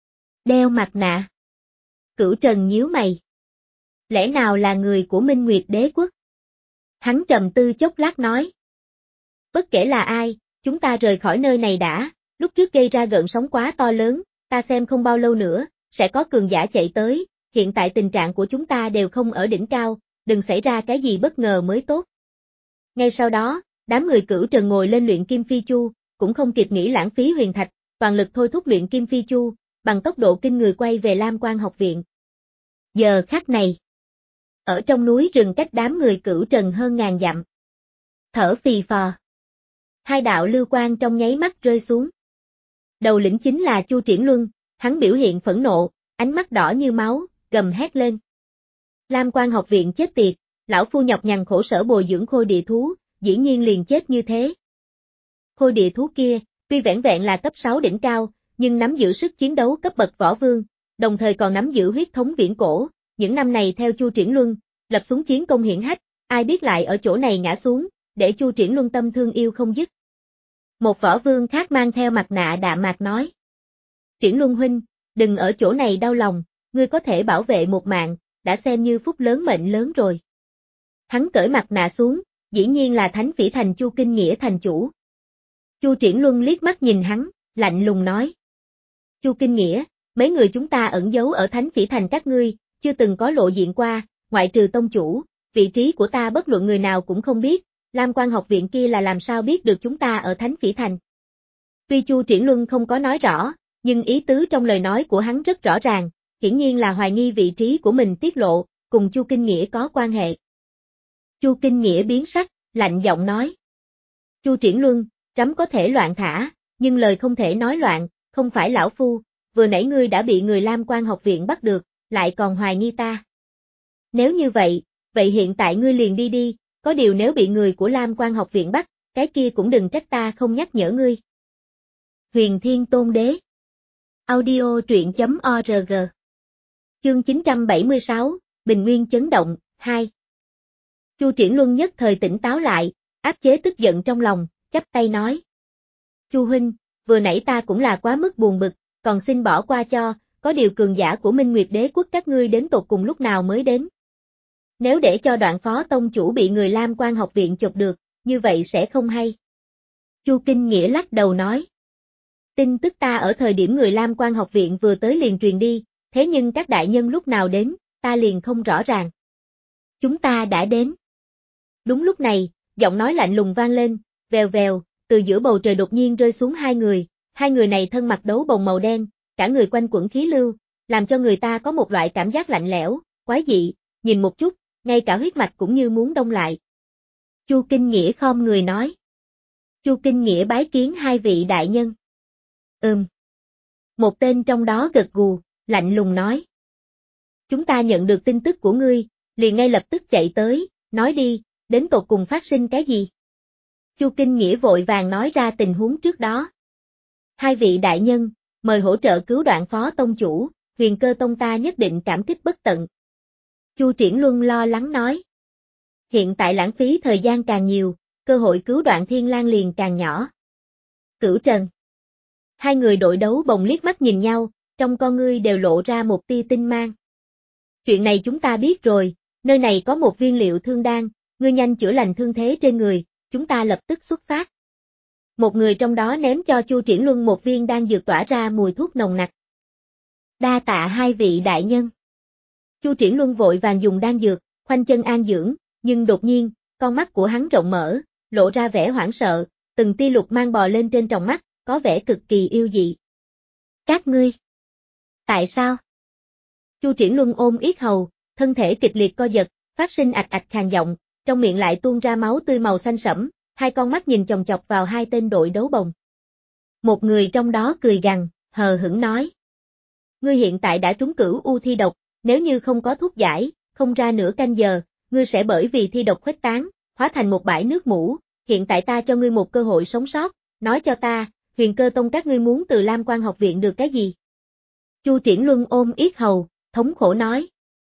Đeo mặt nạ. Cửu Trần nhíu mày. Lẽ nào là người của Minh Nguyệt Đế Quốc? Hắn trầm tư chốc lát nói. Bất kể là ai, chúng ta rời khỏi nơi này đã, lúc trước gây ra gợn sóng quá to lớn, ta xem không bao lâu nữa, sẽ có cường giả chạy tới, hiện tại tình trạng của chúng ta đều không ở đỉnh cao, đừng xảy ra cái gì bất ngờ mới tốt. Ngay sau đó, đám người Cửu Trần ngồi lên luyện kim phi chu, cũng không kịp nghĩ lãng phí huyền thạch, toàn lực thôi thúc luyện kim phi chu, bằng tốc độ kinh người quay về Lam Quan học viện. Giờ khắc này, ở trong núi rừng cách đám người Cửu Trần hơn ngàn dặm. Thở phì phò. Hai đạo lưu quang trong nháy mắt rơi xuống. Đầu lĩnh chính là Chu Triển Luân, hắn biểu hiện phẫn nộ, ánh mắt đỏ như máu, gầm hét lên. Lam Quan học viện chết tiệt, lão phu nhọc nhằn khổ sở bồi dưỡng khôi địa thú, dĩ nhiên liền chết như thế. Khôi địa thú kia, tuy vẻn vẹn là cấp sáu đỉnh cao, nhưng nắm giữ sức chiến đấu cấp bậc võ vương, đồng thời còn nắm giữ huyết thống viễn cổ, những năm này theo Chu Triển Luân, lập xuống chiến công hiển hách, ai biết lại ở chỗ này ngã xuống, để Chu Triển Luân tâm thương yêu không dứt. Một võ vương khác mang theo mặt nạ đạm mạc nói. Triển Luân huynh, đừng ở chỗ này đau lòng, ngươi có thể bảo vệ một mạng, đã xem như phúc lớn mệnh lớn rồi. Hắn cởi mặt nạ xuống, dĩ nhiên là Thánh Phỉ Thành Chu Kinh Nghĩa thành chủ. Chu Triển Luân liếc mắt nhìn hắn, lạnh lùng nói. Chu Kinh Nghĩa, mấy người chúng ta ẩn giấu ở Thánh Phỉ Thành các ngươi, chưa từng có lộ diện qua, ngoại trừ tông chủ, vị trí của ta bất luận người nào cũng không biết, Lam Quan học viện kia là làm sao biết được chúng ta ở Thánh Phỉ Thành. Tuy Chu Triển Luân không có nói rõ, nhưng ý tứ trong lời nói của hắn rất rõ ràng, hiển nhiên là hoài nghi vị trí của mình tiết lộ, cùng Chu Kinh Nghĩa có quan hệ. Chu Kinh Nghĩa biến sắc, lạnh giọng nói. Chu Triển Luân, trẫm có thể loạn thả, nhưng lời không thể nói loạn, không phải lão phu, vừa nãy ngươi đã bị người Lam Quan học viện bắt được, lại còn hoài nghi ta. Nếu như vậy, vậy hiện tại ngươi liền đi đi, có điều nếu bị người của Lam Quan học viện bắt, cái kia cũng đừng trách ta không nhắc nhở ngươi. Huyền Thiên Tôn Đế. Audio truyện chấm org. Chương chín trăm bảy mươi sáu, Bình Nguyên chấn động, hai. Chu Triển Luân nhất thời tỉnh táo lại, áp chế tức giận trong lòng, chắp tay nói. Chu huynh, vừa nãy ta cũng là quá mức buồn bực, còn xin bỏ qua cho, có điều cường giả của Minh Nguyệt Đế Quốc các ngươi đến tột cùng lúc nào mới đến. Nếu để cho Đoạn phó tông chủ bị người Lam Quan học viện chộp được, như vậy sẽ không hay. Chu Kinh Nghĩa lắc đầu nói. Tin tức ta ở thời điểm người Lam Quan học viện vừa tới liền truyền đi, thế nhưng các đại nhân lúc nào đến, ta liền không rõ ràng. Chúng ta đã đến. Đúng lúc này, giọng nói lạnh lùng vang lên, vèo vèo, từ giữa bầu trời đột nhiên rơi xuống hai người, hai người này thân mặc đấu bồng màu đen, cả người quanh quẩn khí lưu, làm cho người ta có một loại cảm giác lạnh lẽo, quái dị, nhìn một chút, ngay cả huyết mạch cũng như muốn đông lại. Chu Kinh Nghĩa khom người nói. Chu Kinh Nghĩa bái kiến hai vị đại nhân. Ừm. Một tên trong đó gật gù, lạnh lùng nói. Chúng ta nhận được tin tức của ngươi, liền ngay lập tức chạy tới, nói đi, đến tột cùng phát sinh cái gì? Chu Kinh Nghĩa vội vàng nói ra tình huống trước đó. Hai vị đại nhân, mời hỗ trợ cứu Đoạn phó tông chủ, Huyền Cơ Tông ta nhất định cảm kích bất tận. Chu Triển Luân lo lắng nói. Hiện tại lãng phí thời gian càng nhiều, cơ hội cứu Đoạn Thiên Lang liền càng nhỏ. Cửu Trần. Hai người đội đấu bồng liếc mắt nhìn nhau, trong trong con ngươi đều lộ ra một tia tinh mang. Chuyện này chúng ta biết rồi, nơi này có một viên liệu thương đan, ngươi nhanh chữa lành thương thế trên người, chúng ta lập tức xuất phát. Một người trong đó ném cho Chu Triển Luân một viên đan dược tỏa ra mùi thuốc nồng nặc. Đa tạ hai vị đại nhân. Chu Triển Luân vội vàng dùng đan dược, khoanh chân an dưỡng, nhưng đột nhiên, con mắt của hắn rộng mở, lộ ra vẻ hoảng sợ, từng tia lục mang bò lên trên tròng mắt, có vẻ cực kỳ yêu dị. Các ngươi. Tại sao? Chu Triển Luân ôm yết hầu, thân thể kịch liệt co giật, phát sinh ạch ạch khàn giọng, trong miệng lại tuôn ra máu tươi màu xanh sẫm, hai con mắt nhìn chòng chọc vào hai tên đội đấu bồng. Một người trong đó cười gằn, hờ hững nói. Ngươi hiện tại đã trúng cửu u thi độc, nếu như không có thuốc giải, không ra nửa canh giờ, ngươi sẽ bởi vì thi độc khuếch tán, hóa thành một bãi nước mủ, hiện tại ta cho ngươi một cơ hội sống sót, nói cho ta, Huyền Cơ Tông các ngươi muốn từ Lam Quan học viện được cái gì? Chu Triển Luân ôm yết hầu, thống khổ nói.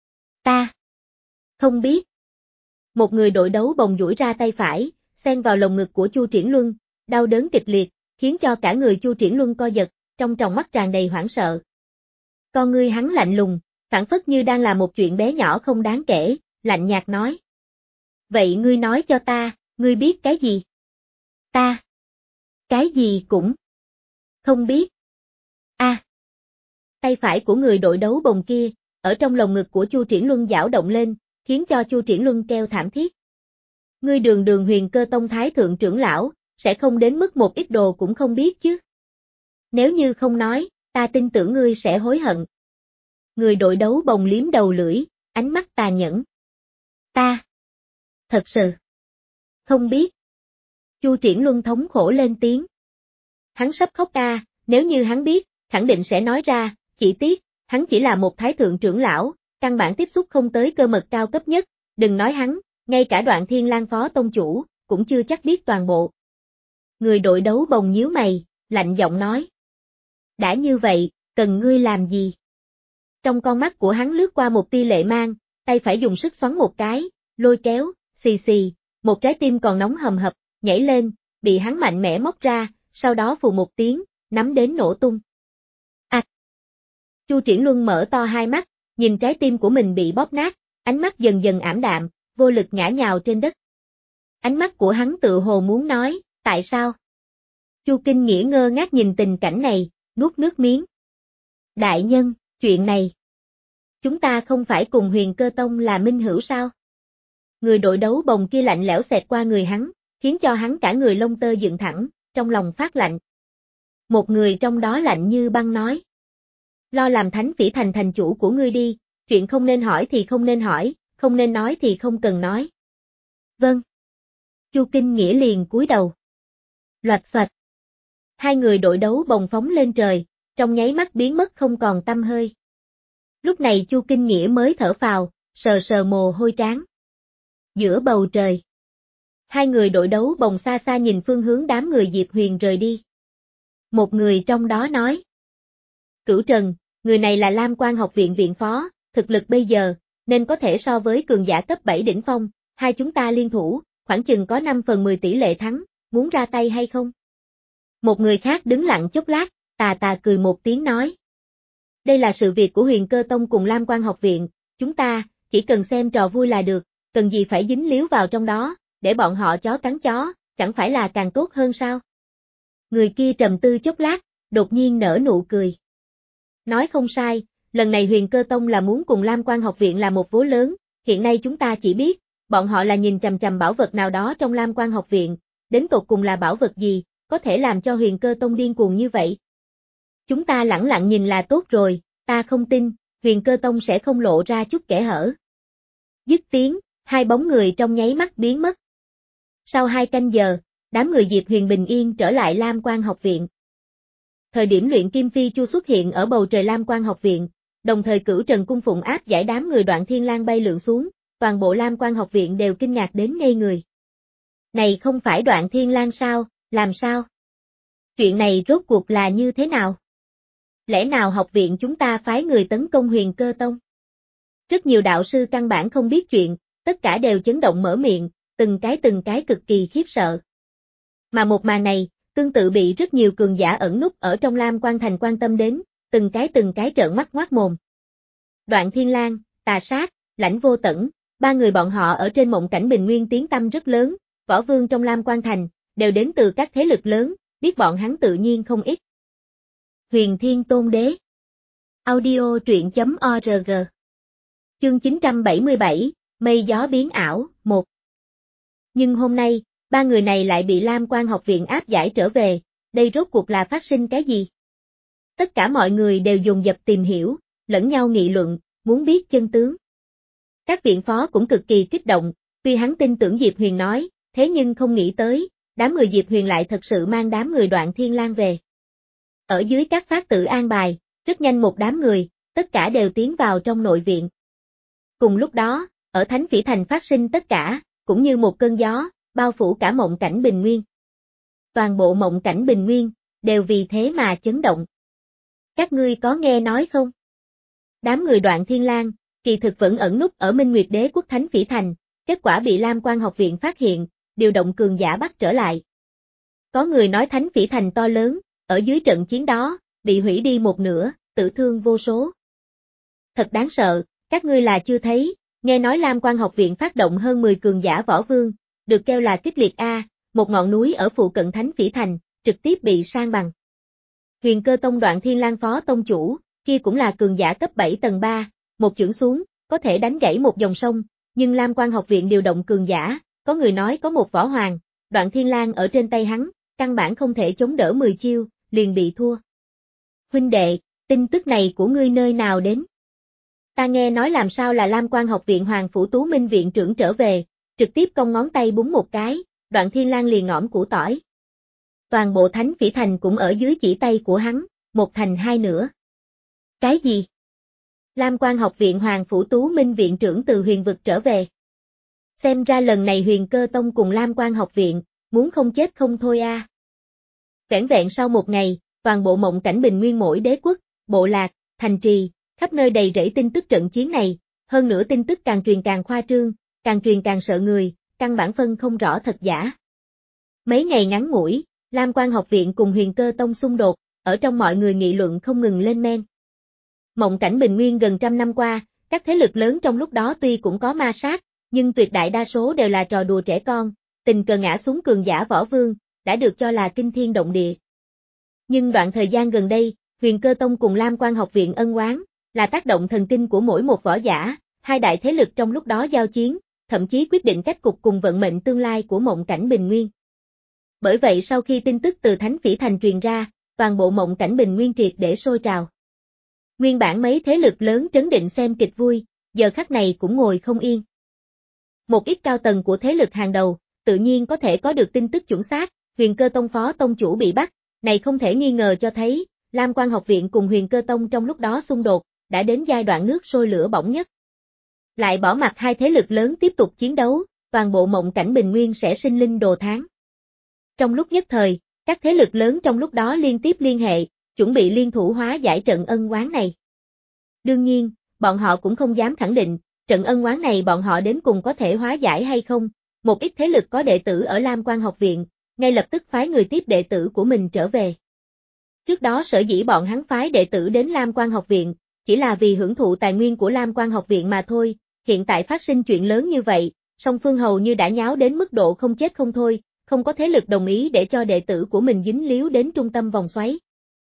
Ta không biết. Một người đội đấu bồng duỗi ra tay phải, xen vào lồng ngực của Chu Triển Luân, đau đớn kịch liệt, khiến cho cả người Chu Triển Luân co giật, trong tròng mắt tràn đầy hoảng sợ. Con ngươi hắn lạnh lùng, phảng phất như đang là một chuyện bé nhỏ không đáng kể, lạnh nhạt nói. Vậy ngươi nói cho ta, ngươi biết cái gì? Ta. Cái gì cũng không biết. A. À. Tay phải của người đội đấu bồng kia, ở trong lồng ngực của Chu Triển Luân dao động lên, khiến cho Chu Triển Luân kêu thảm thiết. Ngươi đường đường Huyền Cơ Tông thái thượng trưởng lão, sẽ không đến mức một ít đồ cũng không biết chứ. Nếu như không nói, ta tin tưởng ngươi sẽ hối hận. Người đội đấu bồng liếm đầu lưỡi, ánh mắt tà nhẫn. Ta. Thật sự. Không biết. Chu Triển Luân thống khổ lên tiếng. Hắn sắp khóc ca, nếu như hắn biết, khẳng định sẽ nói ra, chỉ tiếc, hắn chỉ là một thái thượng trưởng lão, căn bản tiếp xúc không tới cơ mật cao cấp nhất, đừng nói hắn, ngay cả Đoạn Thiên Lang phó tông chủ, cũng chưa chắc biết toàn bộ. Người đội đấu bồng nhíu mày, lạnh giọng nói. Đã như vậy, cần ngươi làm gì? Trong con mắt của hắn lướt qua một tia lệ mang, tay phải dùng sức xoắn một cái, lôi kéo, xì xì, một trái tim còn nóng hầm hập, nhảy lên, bị hắn mạnh mẽ móc ra, sau đó phù một tiếng, nắm đến nổ tung. À! Chu Triển Luân mở to hai mắt, nhìn trái tim của mình bị bóp nát, ánh mắt dần dần ảm đạm, vô lực ngã nhào trên đất. Ánh mắt của hắn tự hồ muốn nói, tại sao? Chu Kinh Nghĩa ngơ ngác nhìn tình cảnh này, nuốt nước miếng. Đại nhân, chuyện này. Chúng ta không phải cùng Huyền Cơ Tông là minh hữu sao? Người đội đấu bồng kia lạnh lẽo xẹt qua người hắn, khiến cho hắn cả người lông tơ dựng thẳng, trong lòng phát lạnh. Một người trong đó lạnh như băng nói. Lo làm Thánh Phỉ Thành thành chủ của ngươi đi, chuyện không nên hỏi thì không nên hỏi, không nên nói thì không cần nói. Vâng. Chu Kinh Nghĩa liền cúi đầu. Loạt xoạch. Hai người đội đấu bồng phóng lên trời, trong nháy mắt biến mất không còn tăm hơi. Lúc này Chu Kinh Nghĩa mới thở phào, sờ sờ mồ hôi trán. Giữa bầu trời. Hai người đội đấu bồng xa xa nhìn phương hướng đám người Diệp Huyền rời đi. Một người trong đó nói. Cửu Trần, người này là Lam Quan học viện viện phó, thực lực bây giờ, nên có thể so với cường giả cấp bảy đỉnh phong, hai chúng ta liên thủ, khoảng chừng có năm phần mười tỷ lệ thắng, muốn ra tay hay không? Một người khác đứng lặng chốc lát, tà tà cười một tiếng nói. Đây là sự việc của Huyền Cơ Tông cùng Lam Quan học viện, chúng ta, chỉ cần xem trò vui là được, cần gì phải dính líu vào trong đó, để bọn họ chó cắn chó, chẳng phải là càng tốt hơn sao? Người kia trầm tư chốc lát, đột nhiên nở nụ cười. Nói không sai, lần này Huyền Cơ Tông là muốn cùng Lam Quan học viện là một vố lớn, hiện nay chúng ta chỉ biết, bọn họ là nhìn chằm chằm bảo vật nào đó trong Lam Quan học viện, đến tột cùng là bảo vật gì, có thể làm cho Huyền Cơ Tông điên cuồng như vậy. Chúng ta lẳng lặng nhìn là tốt rồi, ta không tin, Huyền Cơ Tông sẽ không lộ ra chút kẽ hở. Dứt tiếng, hai bóng người trong nháy mắt biến mất. Sau hai canh giờ, đám người Diệp Huyền bình yên trở lại Lam Quan học viện. Thời điểm luyện kim phi chu xuất hiện ở bầu trời Lam Quan học viện, đồng thời Cửu Trần cung phụng áp giải đám người Đoạn Thiên Lang bay lượn xuống, toàn bộ Lam Quan học viện đều kinh ngạc đến ngây người. Này không phải Đoạn Thiên Lang sao, làm sao? Chuyện này rốt cuộc là như thế nào? Lẽ nào học viện chúng ta phái người tấn công Huyền Cơ Tông? Rất nhiều đạo sư căn bản không biết chuyện, tất cả đều chấn động mở miệng, từng cái từng cái cực kỳ khiếp sợ. Mà một màn này, tương tự bị rất nhiều cường giả ẩn núp ở trong Lam Quan thành quan tâm đến, từng cái từng cái trợn mắt ngoác mồm. Đoạn Thiên Lang, Tà Sát, Lãnh Vô Tẩn, ba người bọn họ ở trên mộng cảnh bình nguyên tiếng tăm rất lớn, võ vương trong Lam Quan Thành, đều đến từ các thế lực lớn, biết bọn hắn tự nhiên không ít. Huyền Thiên Tôn Đế. Audio truyện chấm org. Chương chín trăm bảy mươi bảy, Mây gió biến ảo, một. Nhưng hôm nay, ba người này lại bị Lam Quan học viện áp giải trở về, đây rốt cuộc là phát sinh cái gì? Tất cả mọi người đều dồn dập tìm hiểu, lẫn nhau nghị luận, muốn biết chân tướng. Các viện phó cũng cực kỳ kích động, tuy hắn tin tưởng Diệp Huyền nói, thế nhưng không nghĩ tới, đám người Diệp Huyền lại thật sự mang đám người Đoạn Thiên Lang về. Ở dưới các phát tự an bài, rất nhanh một đám người, tất cả đều tiến vào trong nội viện. Cùng lúc đó, ở Thánh Phỉ Thành phát sinh tất cả, cũng như một cơn gió, bao phủ cả mộng cảnh bình nguyên. Toàn bộ mộng cảnh bình nguyên, đều vì thế mà chấn động. Các ngươi có nghe nói không? Đám người Đoạn Thiên Lang, kỳ thực vẫn ẩn núp ở Minh Nguyệt Đế quốc Thánh Phỉ Thành, kết quả bị Lam Quan học viện phát hiện, điều động cường giả bắt trở lại. Có người nói Thánh Phỉ Thành to lớn, ở dưới trận chiến đó, bị hủy đi một nửa, tử thương vô số. Thật đáng sợ, các ngươi là chưa thấy, nghe nói Lam Quan học viện phát động hơn mười cường giả võ vương, được kêu là kích liệt A, một ngọn núi ở phụ cận Thánh Phỉ Thành, trực tiếp bị san bằng. Huyền Cơ Tông Đoạn Thiên Lang phó tông chủ, kia cũng là cường giả cấp bảy tầng ba, một chưởng xuống, có thể đánh gãy một dòng sông, nhưng Lam Quan học viện điều động cường giả, có người nói có một võ hoàng, Đoạn Thiên Lang ở trên tay hắn, căn bản không thể chống đỡ mười chiêu, liền bị thua. Huynh đệ, tin tức này của ngươi nơi nào đến? Ta nghe nói làm sao là Lam Quan học viện Hoàng Phủ Tú Minh viện trưởng trở về, trực tiếp cong ngón tay búng một cái, Đoạn Thiên Lang liền ngõm củ tỏi. Toàn bộ Thánh Phỉ Thành cũng ở dưới chỉ tay của hắn, một thành hai nửa. Cái gì? Lam Quan học viện Hoàng Phủ Tú Minh viện trưởng từ huyền vực trở về. Xem ra lần này Huyền Cơ Tông cùng Lam Quan học viện, muốn không chết không thôi a. À. Vẻn vẹn sau một ngày, toàn bộ mộng cảnh bình nguyên mỗi đế quốc, bộ lạc, thành trì, khắp nơi đầy rẫy tin tức trận chiến này, hơn nữa tin tức càng truyền càng khoa trương, càng truyền càng sợ người, căn bản phân không rõ thật giả. Mấy ngày ngắn ngủi, Lam Quan học viện cùng Huyền Cơ Tông xung đột, ở trong mọi người nghị luận không ngừng lên men. Mộng cảnh bình nguyên gần trăm năm qua, các thế lực lớn trong lúc đó tuy cũng có ma sát, nhưng tuyệt đại đa số đều là trò đùa trẻ con, tình cờ ngã xuống cường giả võ vương, đã được cho là kinh thiên động địa. Nhưng đoạn thời gian gần đây, Huyền Cơ Tông cùng Lam Quan học viện ân oán, là tác động thần kinh của mỗi một võ giả, hai đại thế lực trong lúc đó giao chiến, thậm chí quyết định cách cục cùng vận mệnh tương lai của mộng cảnh bình nguyên. Bởi vậy sau khi tin tức từ Thánh Phỉ Thành truyền ra, toàn bộ mộng cảnh bình nguyên triệt để sôi trào. Nguyên bản mấy thế lực lớn trấn định xem kịch vui, giờ khắc này cũng ngồi không yên. Một ít cao tầng của thế lực hàng đầu, tự nhiên có thể có được tin tức chuẩn xác, Huyền Cơ Tông phó tông chủ bị bắt, này không thể nghi ngờ cho thấy, Lam Quan học viện cùng Huyền Cơ Tông trong lúc đó xung đột, đã đến giai đoạn nước sôi lửa bỏng nhất. Lại bỏ mặc hai thế lực lớn tiếp tục chiến đấu, toàn bộ mộng cảnh bình nguyên sẽ sinh linh đồ tháng. Trong lúc nhất thời, các thế lực lớn trong lúc đó liên tiếp liên hệ, chuẩn bị liên thủ hóa giải trận ân oán này. Đương nhiên, bọn họ cũng không dám khẳng định, trận ân oán này bọn họ đến cùng có thể hóa giải hay không, một ít thế lực có đệ tử ở Lam Quan học viện, ngay lập tức phái người tiếp đệ tử của mình trở về. Trước đó sở dĩ bọn hắn phái đệ tử đến Lam Quan học viện, chỉ là vì hưởng thụ tài nguyên của Lam Quan học viện mà thôi, hiện tại phát sinh chuyện lớn như vậy, song phương hầu như đã nháo đến mức độ không chết không thôi, không có thế lực đồng ý để cho đệ tử của mình dính líu đến trung tâm vòng xoáy.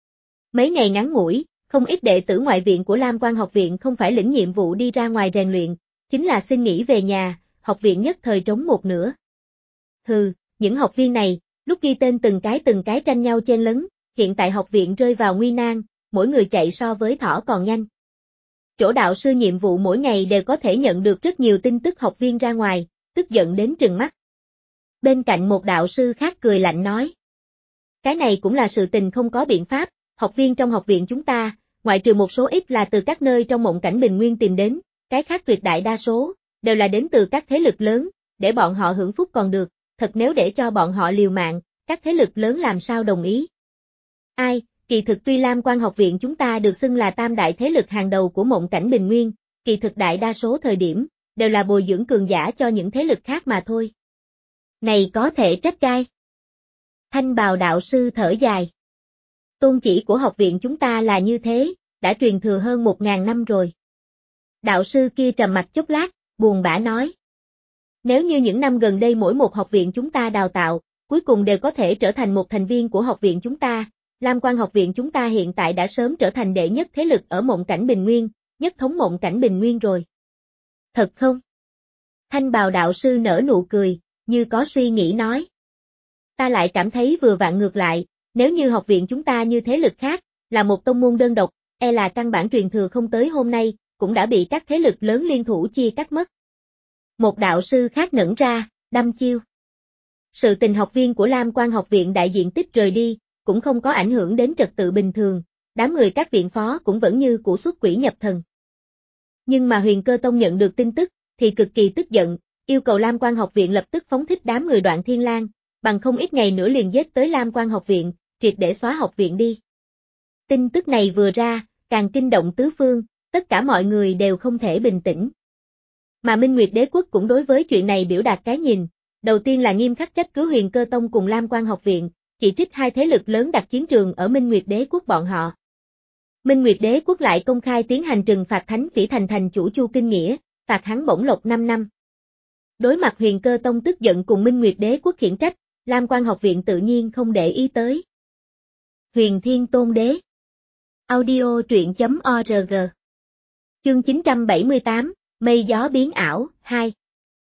Mấy ngày ngắn ngủi, không ít đệ tử ngoại viện của Lam Quan học viện không phải lĩnh nhiệm vụ đi ra ngoài rèn luyện, chính là xin nghỉ về nhà, học viện nhất thời trống một nửa. Hừ, những học viên này, lúc ghi tên từng cái từng cái tranh nhau chen lấn, hiện tại học viện rơi vào nguy nan, mỗi người chạy so với thỏ còn nhanh. Chỗ đạo sư nhiệm vụ mỗi ngày đều có thể nhận được rất nhiều tin tức học viên ra ngoài, tức giận đến trừng mắt. Bên cạnh một đạo sư khác cười lạnh nói. Cái này cũng là sự tình không có biện pháp, học viên trong học viện chúng ta, ngoại trừ một số ít là từ các nơi trong mộng cảnh bình nguyên tìm đến, cái khác tuyệt đại đa số, đều là đến từ các thế lực lớn, để bọn họ hưởng phúc còn được, thật nếu để cho bọn họ liều mạng, các thế lực lớn làm sao đồng ý. Ai, kỳ thực tuy Lam Quan học viện chúng ta được xưng là tam đại thế lực hàng đầu của mộng cảnh bình nguyên, kỳ thực đại đa số thời điểm, đều là bồi dưỡng cường giả cho những thế lực khác mà thôi. Này có thể trách cai. Thanh bào đạo sư thở dài. Tôn chỉ của học viện chúng ta là như thế, đã truyền thừa hơn một ngàn năm rồi. Đạo sư kia trầm mặc chốc lát, buồn bã nói. Nếu như những năm gần đây mỗi một học viện chúng ta đào tạo, cuối cùng đều có thể trở thành một thành viên của học viện chúng ta, Lam Quan học viện chúng ta hiện tại đã sớm trở thành đệ nhất thế lực ở mộng cảnh Bình Nguyên, nhất thống mộng cảnh Bình Nguyên rồi. Thật không? Thanh bào đạo sư nở nụ cười, như có suy nghĩ nói. Ta lại cảm thấy vừa vặn ngược lại, nếu như học viện chúng ta như thế lực khác, là một tông môn đơn độc, e là căn bản truyền thừa không tới hôm nay, cũng đã bị các thế lực lớn liên thủ chia cắt mất. Một đạo sư khác ngẩn ra, đăm chiêu. Sự tình học viên của Lam Quan học viện đại diện tích rời đi, cũng không có ảnh hưởng đến trật tự bình thường, đám người các viện phó cũng vẫn như cũ xuất quỷ nhập thần. Nhưng mà Huyền Cơ Tông nhận được tin tức, thì cực kỳ tức giận, yêu cầu Lam Quan học viện lập tức phóng thích đám người Đoạn Thiên Lang, bằng không ít ngày nữa liền giết tới Lam Quan học viện, triệt để xóa học viện đi. Tin tức này vừa ra, càng kinh động tứ phương, tất cả mọi người đều không thể bình tĩnh. Mà Minh Nguyệt Đế Quốc cũng đối với chuyện này biểu đạt cái nhìn, đầu tiên là nghiêm khắc trách cứ Huyền Cơ Tông cùng Lam Quan học viện, chỉ trích hai thế lực lớn đặt chiến trường ở Minh Nguyệt Đế Quốc bọn họ. Minh Nguyệt Đế Quốc lại công khai tiến hành trừng phạt Thánh Phỉ Thành thành chủ Chu Kinh Nghĩa, phạt hắn bổng lộc năm năm. Đối mặt Huyền Cơ Tông tức giận cùng Minh Nguyệt Đế Quốc khiển trách, Lam Quan học viện tự nhiên không để ý tới. Huyền Thiên Tôn Đế. Audio truyện chấm org. Chương chín trăm bảy mươi tám, Mây gió biến ảo, hai.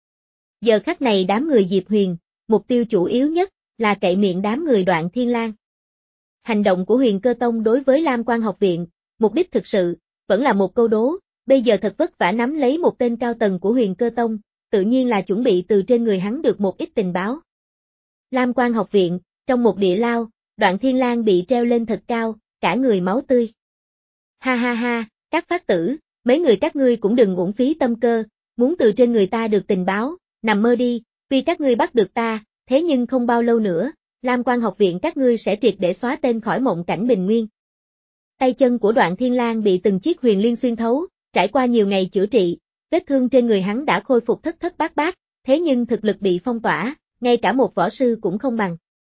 Giờ khắc này đám người Diệp Huyền, mục tiêu chủ yếu nhất là cậy miệng đám người Đoạn Thiên Lang. Hành động của Huyền Cơ Tông đối với Lam Quan học viện, mục đích thực sự vẫn là một câu đố, bây giờ thật vất vả nắm lấy một tên cao tầng của Huyền Cơ Tông, tự nhiên là chuẩn bị từ trên người hắn được một ít tình báo. Lam Quan học viện, trong một địa lao, Đoạn Thiên Lang bị treo lên thật cao, cả người máu tươi. Ha ha ha, các phát tử, mấy người các ngươi cũng đừng uổng phí tâm cơ, muốn từ trên người ta được tình báo, nằm mơ đi, tuy các ngươi bắt được ta, thế nhưng không bao lâu nữa, Lam Quan học viện các ngươi sẽ triệt để xóa tên khỏi mộng cảnh Bình Nguyên. Tay chân của Đoạn Thiên Lang bị từng chiếc huyền liên xuyên thấu, trải qua nhiều ngày chữa trị, vết thương trên người hắn đã khôi phục thất thất bát bát, thế nhưng thực lực bị phong tỏa, ngay cả một võ sư cũng không bằng.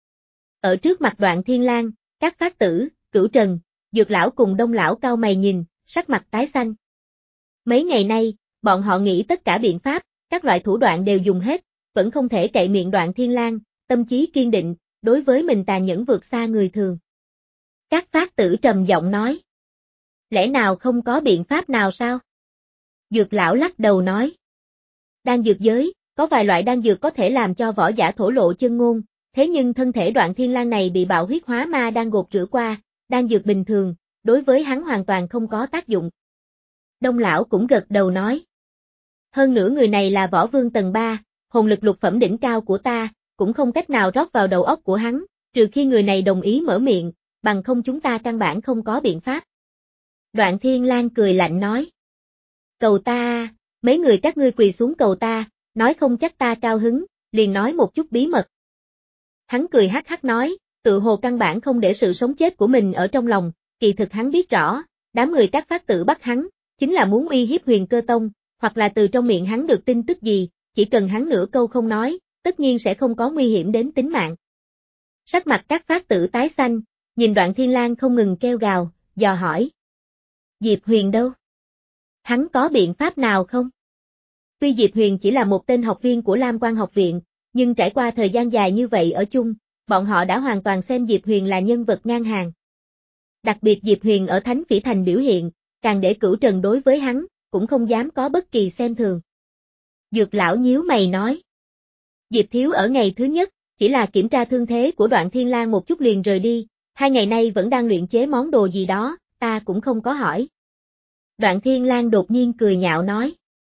Ở trước mặt Đoạn Thiên Lang, các phát tử, Cửu Trần, Dược lão cùng Đông lão cau mày nhìn, sắc mặt tái xanh. Mấy ngày nay, bọn họ nghĩ tất cả biện pháp, các loại thủ đoạn đều dùng hết, vẫn không thể cậy miệng Đoạn Thiên Lang, tâm chí kiên định, đối với mình tàn nhẫn vượt xa người thường. Các phát tử trầm giọng nói. Lẽ nào không có biện pháp nào sao? Dược lão lắc đầu nói. Đan dược giới, có vài loại đan dược có thể làm cho võ giả thổ lộ chân ngôn, thế nhưng thân thể Đoạn Thiên Lang này bị bạo huyết hóa ma đang gột rửa qua, đan dược bình thường, đối với hắn hoàn toàn không có tác dụng. Đông lão cũng gật đầu nói. Hơn nữa người này là võ vương tầng ba, hồn lực lục phẩm đỉnh cao của ta, cũng không cách nào rót vào đầu óc của hắn, trừ khi người này đồng ý mở miệng, bằng không chúng ta căn bản không có biện pháp. Đoạn Thiên Lang cười lạnh nói. Cầu ta, mấy người các ngươi quỳ xuống cầu ta, nói không chắc ta cao hứng, liền nói một chút bí mật. Hắn cười hắc hắc nói, tự hồ căn bản không để sự sống chết của mình ở trong lòng, kỳ thực hắn biết rõ, đám người các phát tử bắt hắn, chính là muốn uy hiếp Huyền Cơ Tông, hoặc là từ trong miệng hắn được tin tức gì, chỉ cần hắn nửa câu không nói, tất nhiên sẽ không có nguy hiểm đến tính mạng. Sắc mặt các phát tử tái xanh, nhìn Đoạn Thiên Lang không ngừng kêu gào, dò hỏi. Diệp Huyền đâu? Hắn có biện pháp nào không? Tuy Diệp Huyền chỉ là một tên học viên của Lam Quan học viện, nhưng trải qua thời gian dài như vậy ở chung, bọn họ đã hoàn toàn xem Diệp Huyền là nhân vật ngang hàng. Đặc biệt Diệp Huyền ở Thánh Phỉ Thành biểu hiện, càng để Cửu Trần đối với hắn, cũng không dám có bất kỳ xem thường. Dược lão nhíu mày nói. Diệp Thiếu ở ngày thứ nhất, chỉ là kiểm tra thương thế của Đoạn Thiên Lang một chút liền rời đi, hai ngày nay vẫn đang luyện chế món đồ gì đó, ta cũng không có hỏi. Đoạn Thiên Lang đột nhiên cười nhạo nói.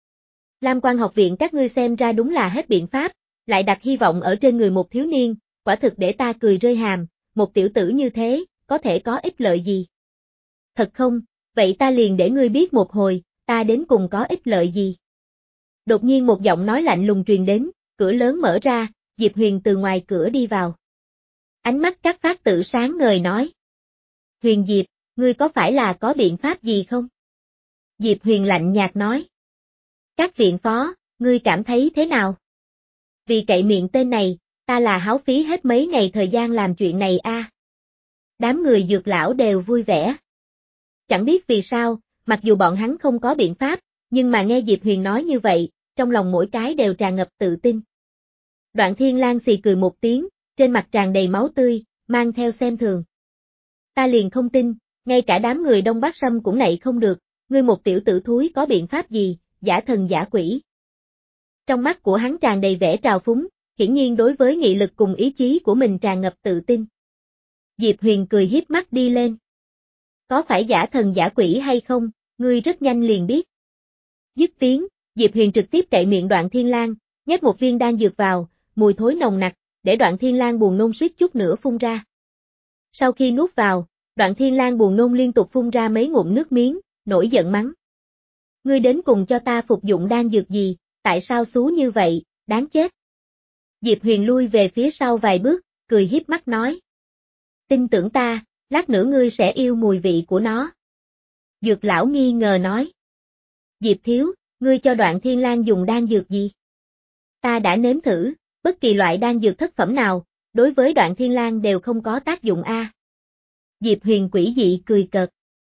Lam Quan học viện các ngươi xem ra đúng là hết biện pháp, lại đặt hy vọng ở trên người một thiếu niên, quả thực để ta cười rơi hàm, một tiểu tử như thế, có thể có ích lợi gì? Thật không, vậy ta liền để ngươi biết một hồi, ta đến cùng có ích lợi gì? Đột nhiên một giọng nói lạnh lùng truyền đến, cửa lớn mở ra, Diệp Huyền từ ngoài cửa đi vào. Ánh mắt các phát tử sáng ngời nói. Huyền Diệp, ngươi có phải là có biện pháp gì không? Diệp Huyền lạnh nhạt nói. Các viện phó, ngươi cảm thấy thế nào? Vì cậy miệng tên này, ta là háo phí hết mấy ngày thời gian làm chuyện này a. À. Đám người Dược lão đều vui vẻ. Chẳng biết vì sao, mặc dù bọn hắn không có biện pháp, nhưng mà nghe Diệp Huyền nói như vậy, trong lòng mỗi cái đều tràn ngập tự tin. Đoạn Thiên Lang xì cười một tiếng, trên mặt tràn đầy máu tươi, mang theo xem thường. Ta liền không tin, ngay cả đám người Đông Bắc Sâm cũng nạy không được, ngươi một tiểu tử thúi có biện pháp gì, giả thần giả quỷ. Trong mắt của hắn tràn đầy vẻ trào phúng, hiển nhiên đối với nghị lực cùng ý chí của mình tràn ngập tự tin. Diệp Huyền cười hiếp mắt đi lên. Có phải giả thần giả quỷ hay không, ngươi rất nhanh liền biết. Dứt tiếng, Diệp Huyền trực tiếp cậy miệng Đoạn Thiên Lang, nhét một viên đan dược vào, mùi thối nồng nặc, để Đoạn Thiên Lang buồn nôn suýt chút nữa phun ra. Sau khi nuốt vào, Đoạn Thiên Lang buồn nôn liên tục phun ra mấy ngụm nước miếng, nổi giận mắng. Ngươi đến cùng cho ta phục dụng đan dược gì, tại sao xú như vậy, đáng chết. Diệp Huyền lui về phía sau vài bước, cười hiếp mắt nói. Tin tưởng ta, lát nữa ngươi sẽ yêu mùi vị của nó. Dược lão nghi ngờ nói. Diệp thiếu, ngươi cho Đoạn Thiên Lang dùng đan dược gì? Ta đã nếm thử, bất kỳ loại đan dược thất phẩm nào, đối với Đoạn Thiên Lang đều không có tác dụng a. Diệp Huyền quỷ dị cười cợt.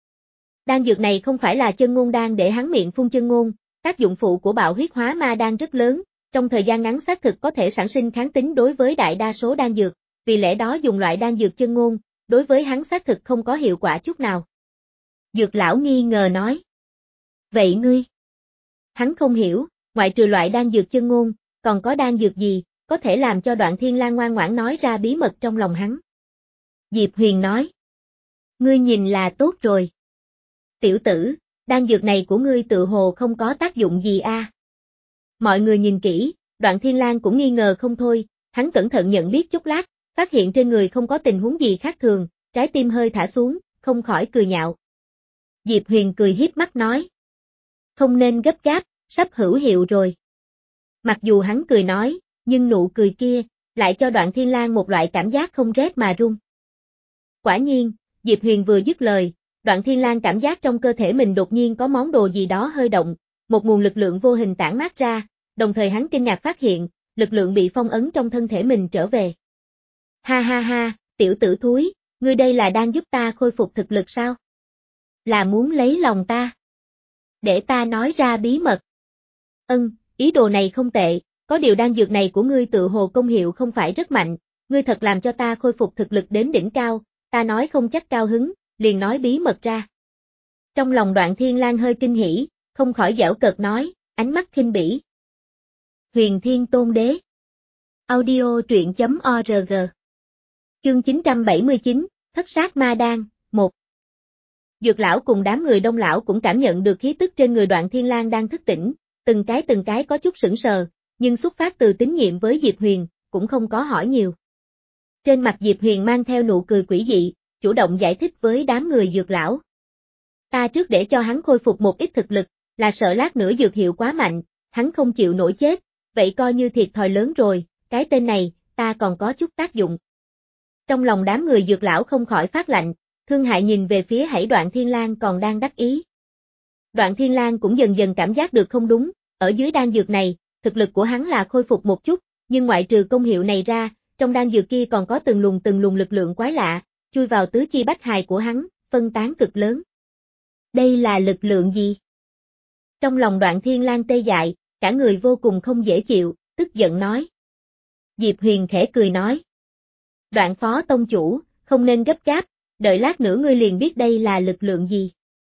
Đan dược này không phải là chân ngôn đan để hắn miệng phun chân ngôn, tác dụng phụ của bạo huyết hóa ma đan rất lớn, trong thời gian ngắn xác thực có thể sản sinh kháng tính đối với đại đa số đan dược, vì lẽ đó dùng loại đan dược chân ngôn, đối với hắn xác thực không có hiệu quả chút nào. Dược lão nghi ngờ nói. Vậy ngươi? Hắn không hiểu, ngoại trừ loại đan dược chân ngôn, còn có đan dược gì, có thể làm cho Đoạn Thiên Lang ngoan ngoãn nói ra bí mật trong lòng hắn. Diệp Huyền nói. Ngươi nhìn là tốt rồi. Tiểu tử, đan dược này của ngươi tự hồ không có tác dụng gì a. Mọi người nhìn kỹ, Đoạn Thiên Lang cũng nghi ngờ không thôi, hắn cẩn thận nhận biết chốc lát, phát hiện trên người không có tình huống gì khác thường, trái tim hơi thả xuống, không khỏi cười nhạo. Diệp Huyền cười hiếp mắt nói. Không nên gấp gáp, sắp hữu hiệu rồi. Mặc dù hắn cười nói, nhưng nụ cười kia, lại cho Đoạn Thiên Lang một loại cảm giác không rét mà run. Quả nhiên, Diệp Huyền vừa dứt lời, Đoạn Thiên Lang cảm giác trong cơ thể mình đột nhiên có món đồ gì đó hơi động, một nguồn lực lượng vô hình tản mát ra, đồng thời hắn kinh ngạc phát hiện, lực lượng bị phong ấn trong thân thể mình trở về. Ha ha ha, tiểu tử thúi, ngươi đây là đang giúp ta khôi phục thực lực sao? Là muốn lấy lòng ta? Để ta nói ra bí mật. Ừm, ý đồ này không tệ, có điều đan dược này của ngươi tự hồ công hiệu không phải rất mạnh, ngươi thật làm cho ta khôi phục thực lực đến đỉnh cao, ta nói không chắc cao hứng, liền nói bí mật ra. Trong lòng Đoạn Thiên Lang hơi kinh hỉ, không khỏi giễu cợt nói, ánh mắt khinh bỉ. Huyền Thiên Tôn Đế. Audio truyện chấm org. Chương chín trăm bảy mươi chín, Thất sát ma đan, một. Dược lão cùng đám người Đông lão cũng cảm nhận được khí tức trên người Đoạn Thiên Lang đang thức tỉnh, từng cái từng cái có chút sững sờ, nhưng xuất phát từ tín nhiệm với Diệp Huyền, cũng không có hỏi nhiều. Trên mặt Diệp Huyền mang theo nụ cười quỷ dị, chủ động giải thích với đám người dược lão. Ta trước để cho hắn khôi phục một ít thực lực, là sợ lát nữa dược hiệu quá mạnh, hắn không chịu nổi chết, vậy coi như thiệt thòi lớn rồi, cái tên này, ta còn có chút tác dụng. Trong lòng đám người dược lão không khỏi phát lạnh, thương hại nhìn về phía Hãy Đoạn Thiên Lang còn đang đắc ý. Đoạn Thiên Lang cũng dần dần cảm giác được không đúng, ở dưới đan dược này, thực lực của hắn là khôi phục một chút, nhưng ngoại trừ công hiệu này ra, trong đan dược kia còn có từng luồng từng luồng lực lượng quái lạ, chui vào tứ chi bách hài của hắn, phân tán cực lớn. Đây là lực lượng gì? Trong lòng Đoạn Thiên Lang tê dại, cả người vô cùng không dễ chịu, tức giận nói. Diệp Huyền khẽ cười nói. Đoạn phó tông chủ, không nên gấp gáp, đợi lát nữa ngươi liền biết đây là lực lượng gì.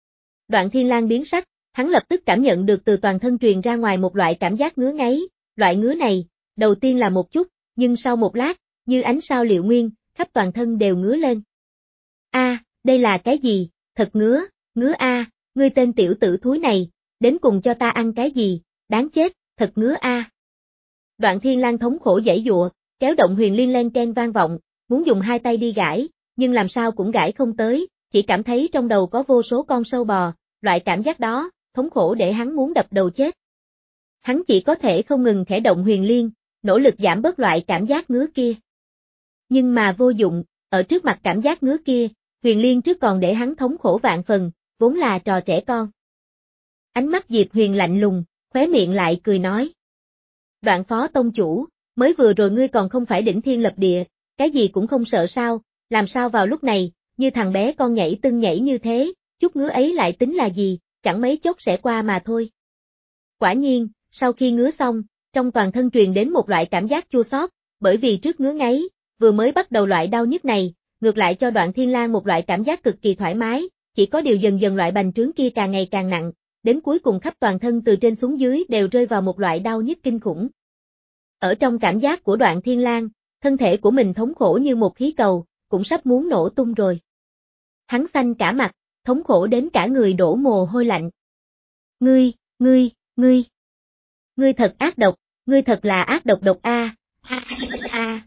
Đoạn Thiên Lang biến sắc, hắn lập tức cảm nhận được từ toàn thân truyền ra ngoài một loại cảm giác ngứa ngáy, loại ngứa này, đầu tiên là một chút, nhưng sau một lát, như ánh sao liệu nguyên, khắp toàn thân đều ngứa lên. A, à, đây là cái gì, thật ngứa, ngứa a, à, ngươi tên tiểu tử thúi này, đến cùng cho ta ăn cái gì, đáng chết, thật ngứa a. À. Đoạn Thiên Lang thống khổ giãy giụa, kéo động huyền liên len ken vang vọng, muốn dùng hai tay đi gãi, nhưng làm sao cũng gãi không tới, chỉ cảm thấy trong đầu có vô số con sâu bò, loại cảm giác đó, thống khổ để hắn muốn đập đầu chết. Hắn chỉ có thể không ngừng khẽ động huyền liên, nỗ lực giảm bớt loại cảm giác ngứa kia. Nhưng mà vô dụng, ở trước mặt cảm giác ngứa kia, huyền liên trước còn để hắn thống khổ vạn phần, vốn là trò trẻ con. Ánh mắt Diệp Huyền lạnh lùng, khóe miệng lại cười nói. Đoạn phó tông chủ, mới vừa rồi ngươi còn không phải đỉnh thiên lập địa, cái gì cũng không sợ sao, làm sao vào lúc này, như thằng bé con nhảy tưng nhảy như thế, chút ngứa ấy lại tính là gì, chẳng mấy chốc sẽ qua mà thôi. Quả nhiên, sau khi ngứa xong, trong toàn thân truyền đến một loại cảm giác chua xót, bởi vì trước ngứa ngáy, vừa mới bắt đầu loại đau nhức này, ngược lại cho Đoạn Thiên Lang một loại cảm giác cực kỳ thoải mái, chỉ có điều dần dần loại bành trướng kia càng ngày càng nặng, đến cuối cùng khắp toàn thân từ trên xuống dưới đều rơi vào một loại đau nhức kinh khủng. Ở trong cảm giác của Đoạn Thiên Lang, thân thể của mình thống khổ như một khí cầu, cũng sắp muốn nổ tung rồi. Hắn xanh cả mặt, thống khổ đến cả người đổ mồ hôi lạnh. Ngươi, ngươi, ngươi, ngươi thật ác độc, ngươi thật là ác độc độc a, a a.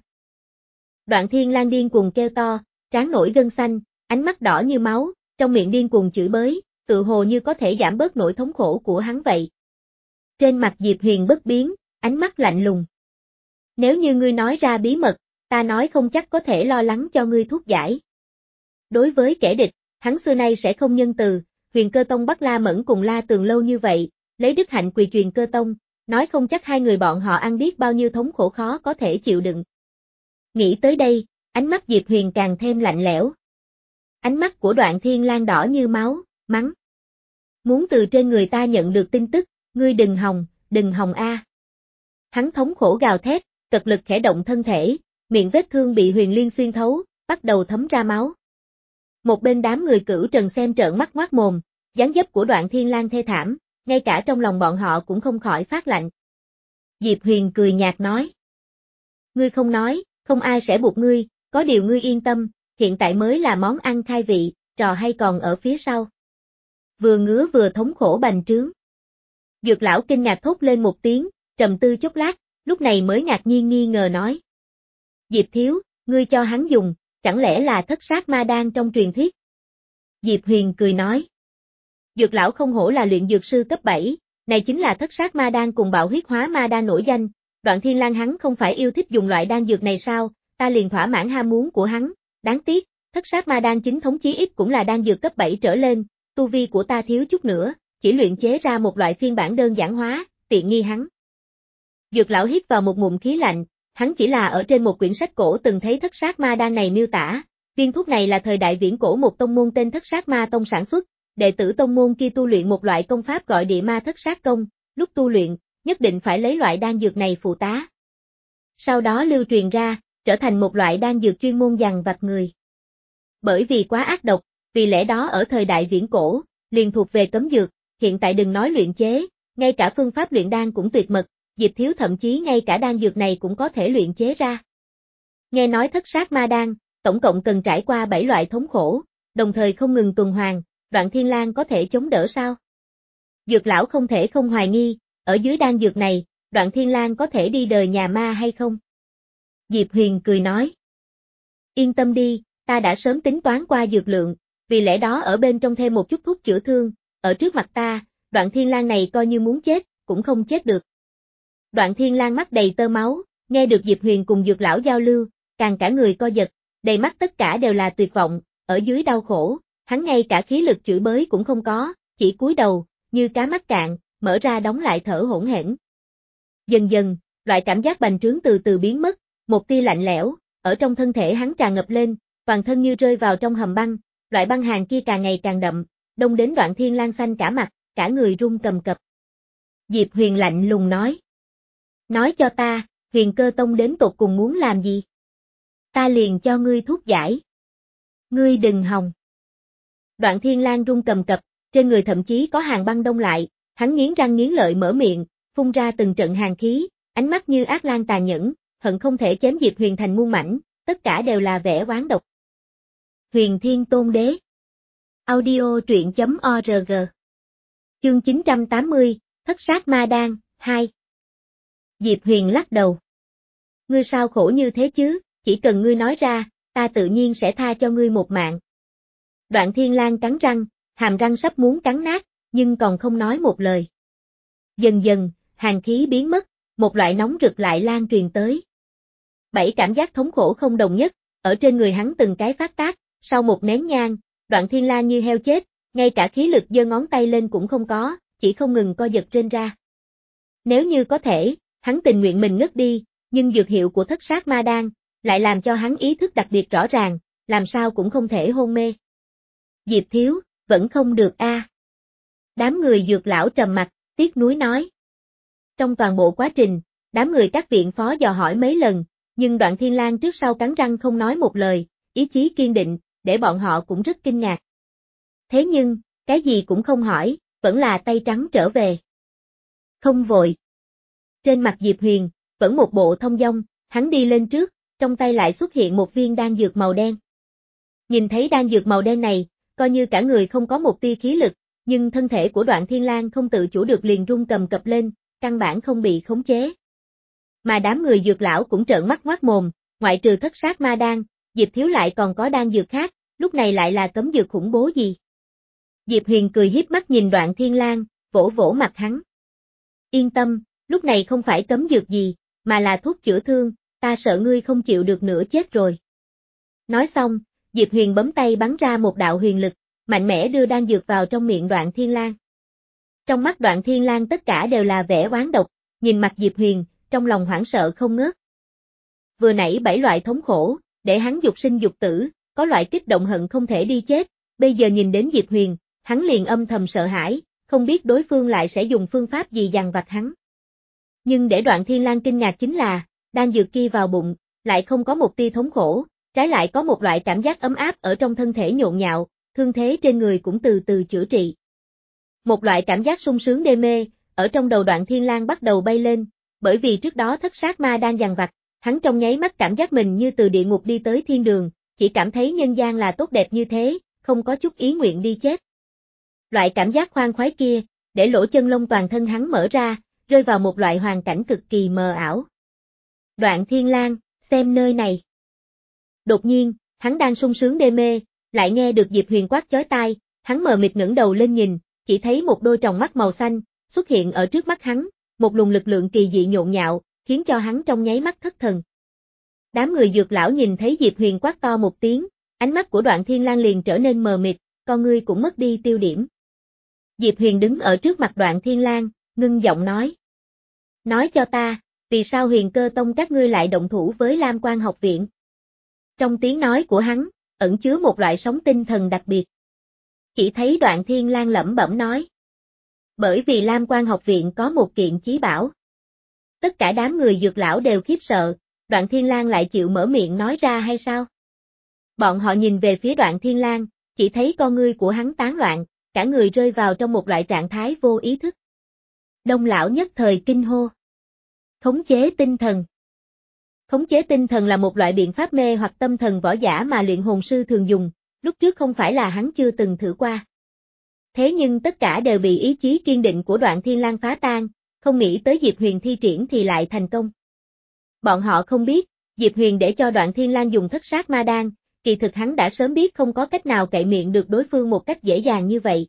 Đoạn Thiên Lang điên cuồng kêu to, trán nổi gân xanh, ánh mắt đỏ như máu, trong miệng điên cuồng chửi bới, tự hồ như có thể giảm bớt nỗi thống khổ của hắn vậy. Trên mặt Diệp Huyền bất biến, ánh mắt lạnh lùng. Nếu như ngươi nói ra bí mật, ta nói không chắc có thể lo lắng cho ngươi thuốc giải. Đối với kẻ địch, hắn xưa nay sẽ không nhân từ, Huyền Cơ Tông bắt La Mẫn cùng La Tường lâu như vậy, lấy đức hạnh quỳ truyền Cơ Tông, nói không chắc hai người bọn họ ăn biết bao nhiêu thống khổ khó có thể chịu đựng. Nghĩ tới đây, ánh mắt Diệp Huyền càng thêm lạnh lẽo. Ánh mắt của Đoạn Thiên Lang đỏ như máu, mắng. Muốn từ trên người ta nhận được tin tức, ngươi đừng hòng, đừng hòng a. Hắn thống khổ gào thét, cật lực khẽ động thân thể, miệng vết thương bị Huyền Liên xuyên thấu, bắt đầu thấm ra máu. Một bên đám người Cửu Trần xem trợn mắt ngoác mồm, dáng dấp của Đoạn Thiên Lang thê thảm, ngay cả trong lòng bọn họ cũng không khỏi phát lạnh. Diệp Huyền cười nhạt nói. Ngươi không nói, không ai sẽ buộc ngươi, có điều ngươi yên tâm, hiện tại mới là món ăn khai vị, trò hay còn ở phía sau. Vừa ngứa vừa thống khổ bành trướng. Dược lão kinh ngạc thốt lên một tiếng, trầm tư chốc lát, lúc này mới ngạc nhiên nghi ngờ nói. Diệp thiếu, ngươi cho hắn dùng, chẳng lẽ là thất sát ma đan trong truyền thuyết? Diệp Huyền cười nói. Dược lão không hổ là luyện dược sư cấp bảy, này chính là thất sát ma đan cùng bạo huyết hóa ma đan nổi danh, Đoạn Thiên Lang hắn không phải yêu thích dùng loại đan dược này sao, ta liền thỏa mãn ham muốn của hắn, đáng tiếc, thất sát ma đan chính thống chí ít cũng là đan dược cấp bảy trở lên, tu vi của ta thiếu chút nữa, chỉ luyện chế ra một loại phiên bản đơn giản hóa, tiện nghi hắn. Dược lão hít vào một ngụm khí lạnh, hắn chỉ là ở trên một quyển sách cổ từng thấy thất sát ma đan này miêu tả, viên thuốc này là thời đại viễn cổ một tông môn tên thất sát ma tông sản xuất, đệ tử tông môn kia tu luyện một loại công pháp gọi địa ma thất sát công, lúc tu luyện, nhất định phải lấy loại đan dược này phụ tá. Sau đó lưu truyền ra, trở thành một loại đan dược chuyên môn dằn vặt người. Bởi vì quá ác độc, vì lẽ đó ở thời đại viễn cổ, liền thuộc về cấm dược, hiện tại đừng nói luyện chế, ngay cả phương pháp luyện đan cũng tuyệt mật, Diệp thiếu thậm chí ngay cả đan dược này cũng có thể luyện chế ra. Nghe nói thất sát ma đan, tổng cộng cần trải qua bảy loại thống khổ, đồng thời không ngừng tuần hoàn, Đoạn Thiên Lang có thể chống đỡ sao? Dược lão không thể không hoài nghi, ở dưới đan dược này, Đoạn Thiên Lang có thể đi đời nhà ma hay không? Diệp Huyền cười nói. Yên tâm đi, ta đã sớm tính toán qua dược lượng, vì lẽ đó ở bên trong thêm một chút thuốc chữa thương, ở trước mặt ta, Đoạn Thiên Lang này coi như muốn chết, cũng không chết được. Đoạn Thiên Lang mắt đầy tơ máu, nghe được Diệp Huyền cùng dược lão giao lưu, càng cả người co giật, đầy mắt tất cả đều là tuyệt vọng, ở dưới đau khổ, hắn ngay cả khí lực chửi bới cũng không có, chỉ cúi đầu, như cá mắc cạn, mở ra đóng lại thở hổn hển. Dần dần, loại cảm giác bành trướng từ từ biến mất, một tia lạnh lẽo, ở trong thân thể hắn tràn ngập lên, toàn thân như rơi vào trong hầm băng, loại băng hàn kia càng ngày càng đậm, đông đến Đoạn Thiên Lang xanh cả mặt, cả người run cầm cập. Diệp Huyền lạnh lùng nói. Nói cho ta, Huyền Cơ Tông đến tột cùng muốn làm gì? Ta liền cho ngươi thuốc giải. Ngươi đừng hòng. Đoạn Thiên Lang run cầm cập, trên người thậm chí có hàn băng đông lại, hắn nghiến răng nghiến lợi mở miệng, phun ra từng trận hàn khí, ánh mắt như ác lang tàn nhẫn, hận không thể chém Diệp Huyền thành muôn mảnh, tất cả đều là vẻ oán độc. Huyền Thiên Tôn Đế. Audio truyện chấm org. Chương chín trăm tám mươi, Thất sát ma đan, hai. Diệp Huyền lắc đầu. Ngươi sao khổ như thế chứ, chỉ cần ngươi nói ra, ta tự nhiên sẽ tha cho ngươi một mạng. Đoạn Thiên Lang cắn răng, hàm răng sắp muốn cắn nát, nhưng còn không nói một lời. Dần dần, hàn khí biến mất, một loại nóng rực lại lan truyền tới. Bảy cảm giác thống khổ không đồng nhất, ở trên người hắn từng cái phát tác, sau một nén nhang, Đoạn Thiên Lang như heo chết, ngay cả khí lực giơ ngón tay lên cũng không có, chỉ không ngừng co giật trên ra. Nếu như có thể, hắn tình nguyện mình ngất đi, nhưng dược hiệu của thất sát ma đan lại làm cho hắn ý thức đặc biệt rõ ràng, làm sao cũng không thể hôn mê. Diệp thiếu, vẫn không được a. À. Đám người Dược lão trầm mặt, tiếc nuối nói. Trong toàn bộ quá trình, đám người các viện phó dò hỏi mấy lần, nhưng Đoạn Thiên Lang trước sau cắn răng không nói một lời, ý chí kiên định, để bọn họ cũng rất kinh ngạc. Thế nhưng, cái gì cũng không hỏi, vẫn là tay trắng trở về. Không vội. Trên mặt Diệp Huyền, vẫn một bộ thông dong, hắn đi lên trước, trong tay lại xuất hiện một viên đan dược màu đen. Nhìn thấy đan dược màu đen này, coi như cả người không có một tia khí lực, nhưng thân thể của Đoạn Thiên Lang không tự chủ được liền run cầm cập lên, căn bản không bị khống chế. Mà đám người Dược lão cũng trợn mắt ngoác mồm, ngoại trừ thất sát ma đan, Diệp thiếu lại còn có đan dược khác, lúc này lại là cấm dược khủng bố gì. Diệp Huyền cười hiếp mắt nhìn Đoạn Thiên Lang, vỗ vỗ mặt hắn. Yên tâm, lúc này không phải cấm dược gì, mà là thuốc chữa thương, ta sợ ngươi không chịu được nữa chết rồi. Nói xong, Diệp Huyền bấm tay bắn ra một đạo huyền lực, mạnh mẽ đưa đan dược vào trong miệng Đoạn Thiên Lang. Trong mắt Đoạn Thiên Lang tất cả đều là vẻ oán độc, nhìn mặt Diệp Huyền, trong lòng hoảng sợ không ngớt. Vừa nãy bảy loại thống khổ, để hắn dục sinh dục tử, có loại kích động hận không thể đi chết, bây giờ nhìn đến Diệp Huyền, hắn liền âm thầm sợ hãi, không biết đối phương lại sẽ dùng phương pháp gì dằn vặt hắn. Nhưng để Đoạn Thiên Lang kinh ngạc chính là, đan dược kia vào bụng, lại không có một tia thống khổ, trái lại có một loại cảm giác ấm áp ở trong thân thể nhộn nhạo, thương thế trên người cũng từ từ chữa trị. Một loại cảm giác sung sướng đê mê, ở trong đầu Đoạn Thiên Lang bắt đầu bay lên, bởi vì trước đó thất sát ma đang dằn vặt, hắn trong nháy mắt cảm giác mình như từ địa ngục đi tới thiên đường, chỉ cảm thấy nhân gian là tốt đẹp như thế, không có chút ý nguyện đi chết. Loại cảm giác khoan khoái kia, để lỗ chân lông toàn thân hắn mở ra, rơi vào một loại hoàn cảnh cực kỳ mờ ảo. Đoạn Thiên Lang, xem nơi này. Đột nhiên, hắn đang sung sướng đê mê, lại nghe được Diệp Huyền quát chói tai, hắn mờ mịt ngẩng đầu lên nhìn, chỉ thấy một đôi tròng mắt màu xanh xuất hiện ở trước mắt hắn, một luồng lực lượng kỳ dị nhộn nhạo, khiến cho hắn trong nháy mắt thất thần. Đám người Dược lão nhìn thấy Diệp Huyền quát to một tiếng, ánh mắt của Đoạn Thiên Lang liền trở nên mờ mịt, con ngươi cũng mất đi tiêu điểm. Diệp Huyền đứng ở trước mặt Đoạn Thiên Lang, ngưng giọng nói. Nói cho ta, vì sao Huyền Cơ Tông các ngươi lại động thủ với Lam Quan học viện? Trong tiếng nói của hắn, ẩn chứa một loại sóng tinh thần đặc biệt. Chỉ thấy Đoạn Thiên Lang lẩm bẩm nói. Bởi vì Lam Quan học viện có một kiện chí bảo. Tất cả đám người Dược lão đều khiếp sợ, Đoạn Thiên Lang lại chịu mở miệng nói ra hay sao? Bọn họ nhìn về phía Đoạn Thiên Lang, chỉ thấy con ngươi của hắn tán loạn, cả người rơi vào trong một loại trạng thái vô ý thức. Đông lão nhất thời kinh hô. Khống chế tinh thần. Khống chế tinh thần là một loại biện pháp mê hoặc tâm thần võ giả mà luyện hồn sư thường dùng, lúc trước không phải là hắn chưa từng thử qua. Thế nhưng tất cả đều bị ý chí kiên định của Đoạn Thiên Lang phá tan, không nghĩ tới Diệp Huyền thi triển thì lại thành công. Bọn họ không biết, Diệp Huyền để cho Đoạn Thiên Lang dùng thất sát ma đan, kỳ thực hắn đã sớm biết không có cách nào cậy miệng được đối phương một cách dễ dàng như vậy.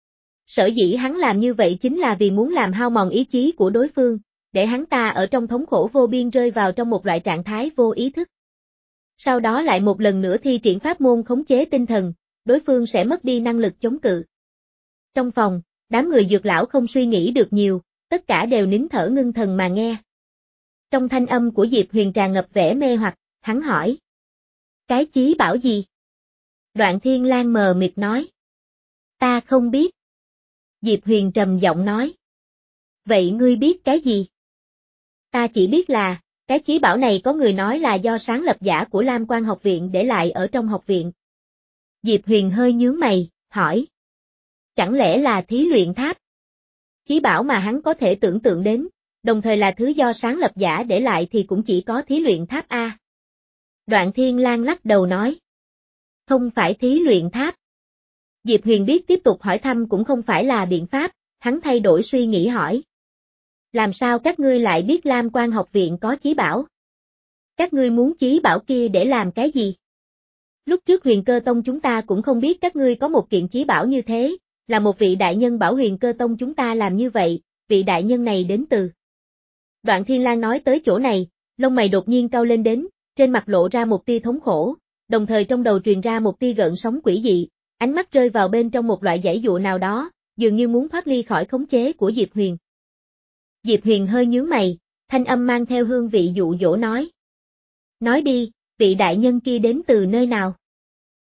Sở dĩ hắn làm như vậy chính là vì muốn làm hao mòn ý chí của đối phương, để hắn ta ở trong thống khổ vô biên rơi vào trong một loại trạng thái vô ý thức. Sau đó lại một lần nữa thi triển pháp môn khống chế tinh thần, đối phương sẽ mất đi năng lực chống cự. Trong phòng, đám người Dược lão không suy nghĩ được nhiều, tất cả đều nín thở ngưng thần mà nghe. Trong thanh âm của Diệp Huyền tràn ngập vẻ mê hoặc, hắn hỏi. Cái chí bảo gì? Đoạn Thiên Lang mờ mịt nói. Ta không biết. Diệp Huyền trầm giọng nói. Vậy ngươi biết cái gì? Ta chỉ biết là, cái chí bảo này có người nói là do sáng lập giả của Lam Quan học viện để lại ở trong học viện. Diệp Huyền hơi nhướng mày, hỏi. Chẳng lẽ là thí luyện tháp? Chí bảo mà hắn có thể tưởng tượng đến, đồng thời là thứ do sáng lập giả để lại thì cũng chỉ có thí luyện tháp A. Đoạn Thiên Lang lắc đầu nói. Không phải thí luyện tháp. Diệp Huyền biết tiếp tục hỏi thăm cũng không phải là biện pháp, hắn thay đổi suy nghĩ hỏi. Làm sao các ngươi lại biết Lam Quan học viện có chí bảo? Các ngươi muốn chí bảo kia để làm cái gì? Lúc trước Huyền Cơ Tông chúng ta cũng không biết các ngươi có một kiện chí bảo như thế, là một vị đại nhân bảo Huyền Cơ Tông chúng ta làm như vậy, vị đại nhân này đến từ. Đoạn Thiên Lang nói tới chỗ này, lông mày đột nhiên cau lên đến, trên mặt lộ ra một tia thống khổ, đồng thời trong đầu truyền ra một tia gợn sóng quỷ dị, ánh mắt rơi vào bên trong một loại giãy dụa nào đó, dường như muốn thoát ly khỏi khống chế của Diệp Huyền. Diệp Huyền hơi nhướng mày, thanh âm mang theo hương vị dụ dỗ nói. Nói đi, vị đại nhân kia đến từ nơi nào?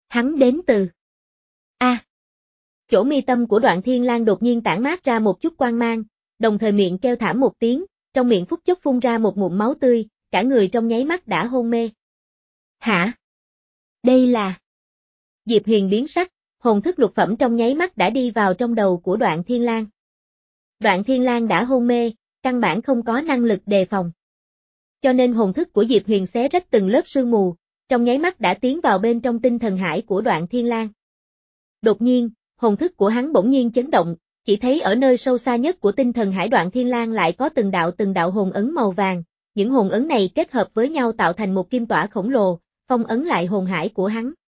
Hắn đến từ A. À, chỗ mi tâm của Đoạn Thiên Lang đột nhiên tản mát ra một chút quang mang, đồng thời miệng kêu thảm một tiếng, trong miệng phút chốc phun ra một ngụm máu tươi, cả người trong nháy mắt đã hôn mê. Hả? Đây là... Diệp Huyền biến sắc, hồn thức lục phẩm trong nháy mắt đã đi vào trong đầu của Đoạn Thiên Lang. Đoạn Thiên Lang đã hôn mê, căn bản không có năng lực đề phòng. Cho nên hồn thức của Diệp Huyền xé rách từng lớp sương mù, trong nháy mắt đã tiến vào bên trong tinh thần hải của Đoạn Thiên Lang. Đột nhiên, hồn thức của hắn bỗng nhiên chấn động, chỉ thấy ở nơi sâu xa nhất của tinh thần hải Đoạn Thiên Lang lại có từng đạo từng đạo hồn ấn màu vàng, những hồn ấn này kết hợp với nhau tạo thành một kim tỏa khổng lồ, phong ấn lại hồn hải của hắn.